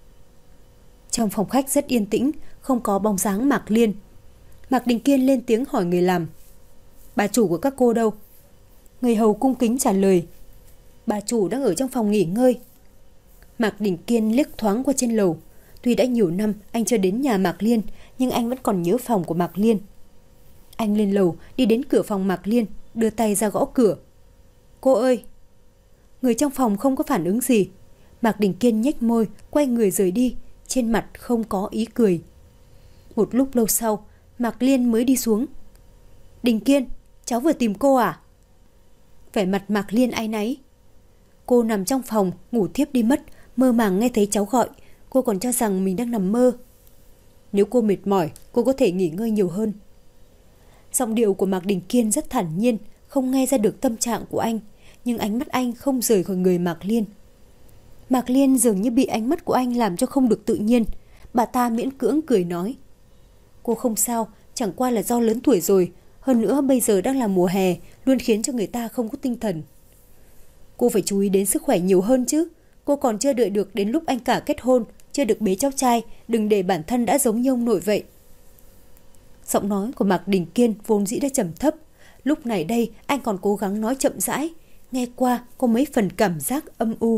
Trong phòng khách rất yên tĩnh, không có bóng dáng Mạc Liên. Mạc Đình Kiên lên tiếng hỏi người làm. Bà chủ của các cô đâu? Người hầu cung kính trả lời. Bà chủ đang ở trong phòng nghỉ ngơi. Mạc Đình Kiên liếc thoáng qua trên lầu. Tuy đã nhiều năm anh chưa đến nhà Mạc Liên, nhưng anh vẫn còn nhớ phòng của Mạc Liên. Anh lên lầu, đi đến cửa phòng Mạc Liên, đưa tay ra gõ cửa. Cô ơi! Người trong phòng không có phản ứng gì. Mạc Đình Kiên nhếch môi, quay người rời đi, trên mặt không có ý cười. Một lúc lâu sau, Mạc Liên mới đi xuống. Đình Kiên, cháu vừa tìm cô à? Vẻ mặt Mạc Liên áy náy. Cô nằm trong phòng, ngủ thiếp đi mất, mơ màng nghe thấy cháu gọi. Cô còn cho rằng mình đang nằm mơ. Nếu cô mệt mỏi, cô có thể nghỉ ngơi nhiều hơn. Giọng điệu của Mạc Đình Kiên rất thản nhiên, không nghe ra được tâm trạng của anh, nhưng ánh mắt anh không rời khỏi người Mạc Liên. Mạc Liên dường như bị ánh mắt của anh làm cho không được tự nhiên. Bà ta miễn cưỡng cười nói. Cô không sao, chẳng qua là do lớn tuổi rồi. Hơn nữa bây giờ đang là mùa hè, luôn khiến cho người ta không có tinh thần. Cô phải chú ý đến sức khỏe nhiều hơn chứ. Cô còn chưa đợi được đến lúc anh cả kết hôn, chưa được bế cháu trai, đừng để bản thân đã giống như ông nội vậy. Giọng nói của Mạc Đình Kiên vốn dĩ đã trầm thấp. Lúc này đây anh còn cố gắng nói chậm rãi, nghe qua có mấy phần cảm giác âm u.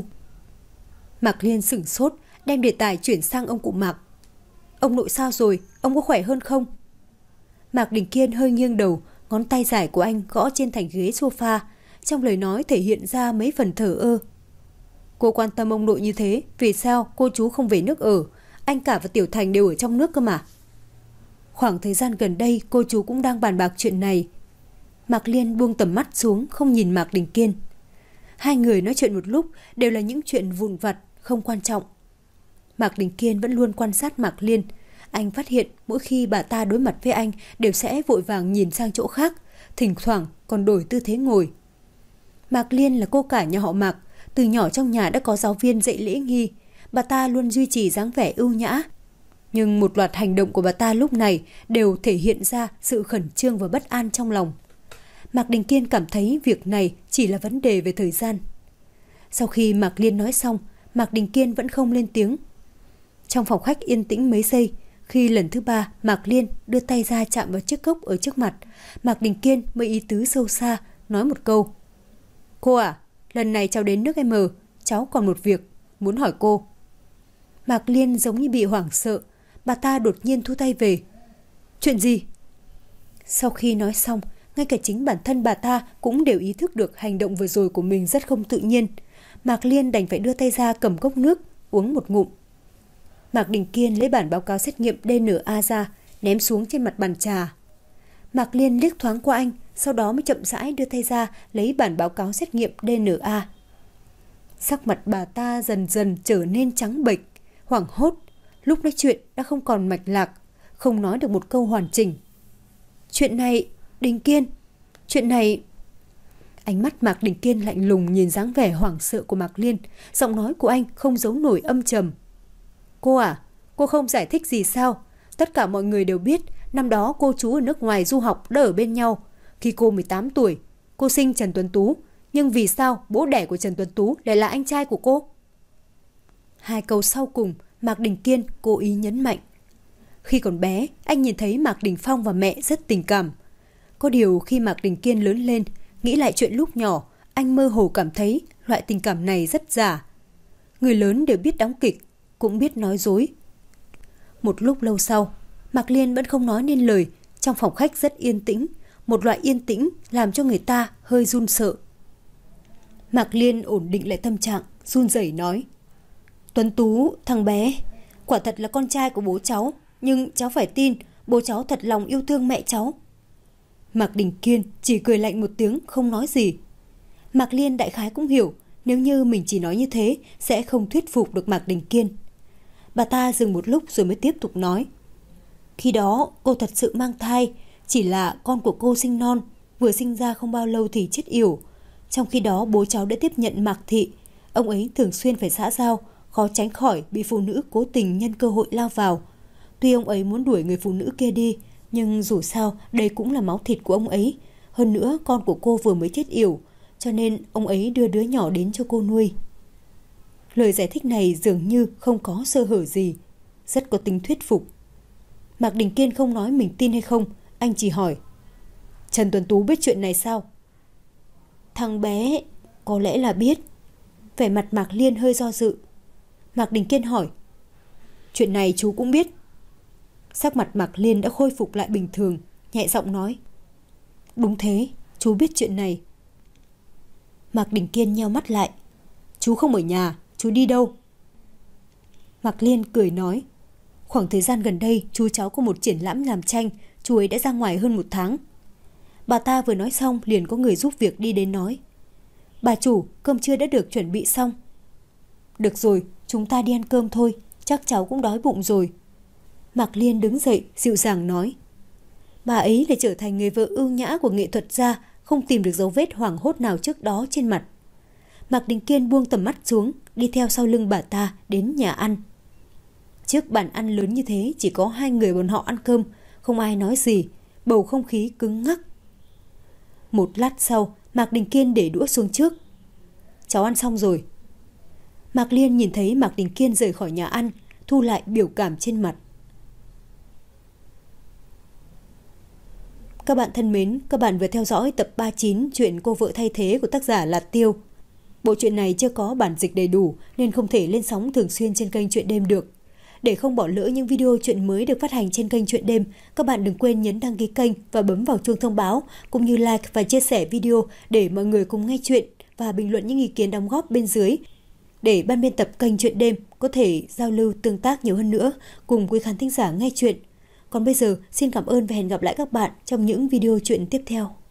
Mạc Liên sửng sốt, đem đề tài chuyển sang ông cụ Mạc. Ông nội sao rồi, ông có khỏe hơn không? Mạc Đình Kiên hơi nghiêng đầu, ngón tay dài của anh gõ trên thành ghế sofa, trong lời nói thể hiện ra mấy phần thờ ơ. Cô quan tâm ông nội như thế, vì sao cô chú không về nước ở? Anh cả và Tiểu Thành đều ở trong nước cơ mà. Khoảng thời gian gần đây cô chú cũng đang bàn bạc chuyện này. Mạc Liên buông tầm mắt xuống, không nhìn Mạc Đình Kiên. Hai người nói chuyện một lúc đều là những chuyện vụn vặt, không quan trọng. Mạc Đình Kiên vẫn luôn quan sát Mạc Liên. Anh phát hiện mỗi khi bà ta đối mặt với anh đều sẽ vội vàng nhìn sang chỗ khác, thỉnh thoảng còn đổi tư thế ngồi. Mạc Liên là cô cả nhà họ Mạc, từ nhỏ trong nhà đã có giáo viên dạy lễ nghi. Bà ta luôn duy trì dáng vẻ ưu nhã. Nhưng một loạt hành động của bà ta lúc này đều thể hiện ra sự khẩn trương và bất an trong lòng. Mạc Đình Kiên cảm thấy việc này chỉ là vấn đề về thời gian. Sau khi Mạc Liên nói xong, Mạc Đình Kiên vẫn không lên tiếng. Trong phòng khách yên tĩnh mấy giây, khi lần thứ ba Mạc Liên đưa tay ra chạm vào chiếc cốc ở trước mặt, Mạc Đình Kiên mới ý tứ sâu xa, nói một câu. Cô à, lần này cháu đến nước M, cháu còn một việc, muốn hỏi cô. Mạc Liên giống như bị hoảng sợ, bà ta đột nhiên thu tay về. Chuyện gì? Sau khi nói xong, ngay cả chính bản thân bà ta cũng đều ý thức được hành động vừa rồi của mình rất không tự nhiên. Mạc Liên đành phải đưa tay ra cầm cốc nước, uống một ngụm. Mạc Đình Kiên lấy bản báo cáo xét nghiệm đê en a ra, ném xuống trên mặt bàn trà. Mạc Liên liếc thoáng qua anh, sau đó mới chậm rãi đưa tay ra lấy bản báo cáo xét nghiệm đê en a. Sắc mặt bà ta dần dần trở nên trắng bệch, hoảng hốt. Lúc nói chuyện đã không còn mạch lạc, không nói được một câu hoàn chỉnh. Chuyện này, Đình Kiên, chuyện này... Ánh mắt Mạc Đình Kiên lạnh lùng nhìn dáng vẻ hoảng sợ của Mạc Liên, giọng nói của anh không giấu nổi âm trầm. Cô à, cô không giải thích gì sao? Tất cả mọi người đều biết, năm đó cô chú ở nước ngoài du học đã ở bên nhau. Khi cô mười tám tuổi, cô sinh Trần Tuấn Tú, nhưng vì sao bố đẻ của Trần Tuấn Tú lại là anh trai của cô? Hai câu sau cùng, Mạc Đình Kiên cố ý nhấn mạnh. Khi còn bé, anh nhìn thấy Mạc Đình Phong và mẹ rất tình cảm. Có điều khi Mạc Đình Kiên lớn lên, nghĩ lại chuyện lúc nhỏ, anh mơ hồ cảm thấy loại tình cảm này rất giả. Người lớn đều biết đóng kịch, cũng biết nói dối. Một lúc lâu sau, Mạc Liên vẫn không nói nên lời. Trong phòng khách rất yên tĩnh, một loại yên tĩnh làm cho người ta hơi run sợ. Mạc Liên ổn định lại tâm trạng, run rẩy nói. Tuấn Tú, thằng bé, quả thật là con trai của bố cháu, nhưng cháu phải tin bố cháu thật lòng yêu thương mẹ cháu. Mạc Đình Kiên chỉ cười lạnh một tiếng, không nói gì. Mạc Liên đại khái cũng hiểu, nếu như mình chỉ nói như thế sẽ không thuyết phục được Mạc Đình Kiên. Bà ta dừng một lúc rồi mới tiếp tục nói. Khi đó cô thật sự mang thai, chỉ là con của cô sinh non, vừa sinh ra không bao lâu thì chết yểu. Trong khi đó bố cháu đã tiếp nhận Mạc Thị, ông ấy thường xuyên phải xã giao, khó tránh khỏi bị phụ nữ cố tình nhân cơ hội lao vào. Tuy ông ấy muốn đuổi người phụ nữ kia đi, nhưng dù sao đây cũng là máu thịt của ông ấy. Hơn nữa con của cô vừa mới chết yểu, cho nên ông ấy đưa đứa nhỏ đến cho cô nuôi. Lời giải thích này dường như không có sơ hở gì, rất có tính thuyết phục. Mạc Đình Kiên không nói mình tin hay không, anh chỉ hỏi. Trần Tuấn Tú biết chuyện này sao? Thằng bé có lẽ là biết. Vẻ mặt Mạc Liên hơi do dự. Mạc Đình Kiên hỏi. Chuyện này chú cũng biết. Sắc mặt Mạc Liên đã khôi phục lại bình thường, nhẹ giọng nói. Đúng thế, chú biết chuyện này. Mạc Đình Kiên nheo mắt lại. Chú không ở nhà, chú đi đâu? Mạc Liên cười nói. Khoảng thời gian gần đây chú cháu có một triển lãm làm tranh, chú ấy đã ra ngoài hơn một tháng. Bà ta vừa nói xong liền có người giúp việc đi đến nói. Bà chủ, cơm trưa đã được chuẩn bị xong. Được rồi, chúng ta đi ăn cơm thôi, chắc cháu cũng đói bụng rồi. Mạc Liên đứng dậy, dịu dàng nói. Bà ấy lại trở thành người vợ ưu nhã của nghệ thuật gia, không tìm được dấu vết hoảng hốt nào trước đó trên mặt. Mạc Đình Kiên buông tầm mắt xuống, đi theo sau lưng bà ta đến nhà ăn. Trước bàn ăn lớn như thế chỉ có hai người bọn họ ăn cơm, không ai nói gì, bầu không khí cứng ngắc. Một lát sau, Mạc Đình Kiên để đũa xuống trước. Cháu ăn xong rồi. Mạc Liên nhìn thấy Mạc Đình Kiên rời khỏi nhà ăn, thu lại biểu cảm trên mặt. Các bạn thân mến, các bạn vừa theo dõi tập ba mươi chín chuyện Cô vợ thay thế của tác giả Lạt Tiêu. Bộ truyện này chưa có bản dịch đầy đủ nên không thể lên sóng thường xuyên trên kênh Truyện Đêm được. Để không bỏ lỡ những video truyện mới được phát hành trên kênh Truyện Đêm, các bạn đừng quên nhấn đăng ký kênh và bấm vào chuông thông báo, cũng như like và chia sẻ video để mọi người cùng nghe chuyện và bình luận những ý kiến đóng góp bên dưới, để ban biên tập kênh Truyện Đêm có thể giao lưu tương tác nhiều hơn nữa cùng quý khán thính giả nghe chuyện. Còn bây giờ, xin cảm ơn và hẹn gặp lại các bạn trong những video chuyện tiếp theo.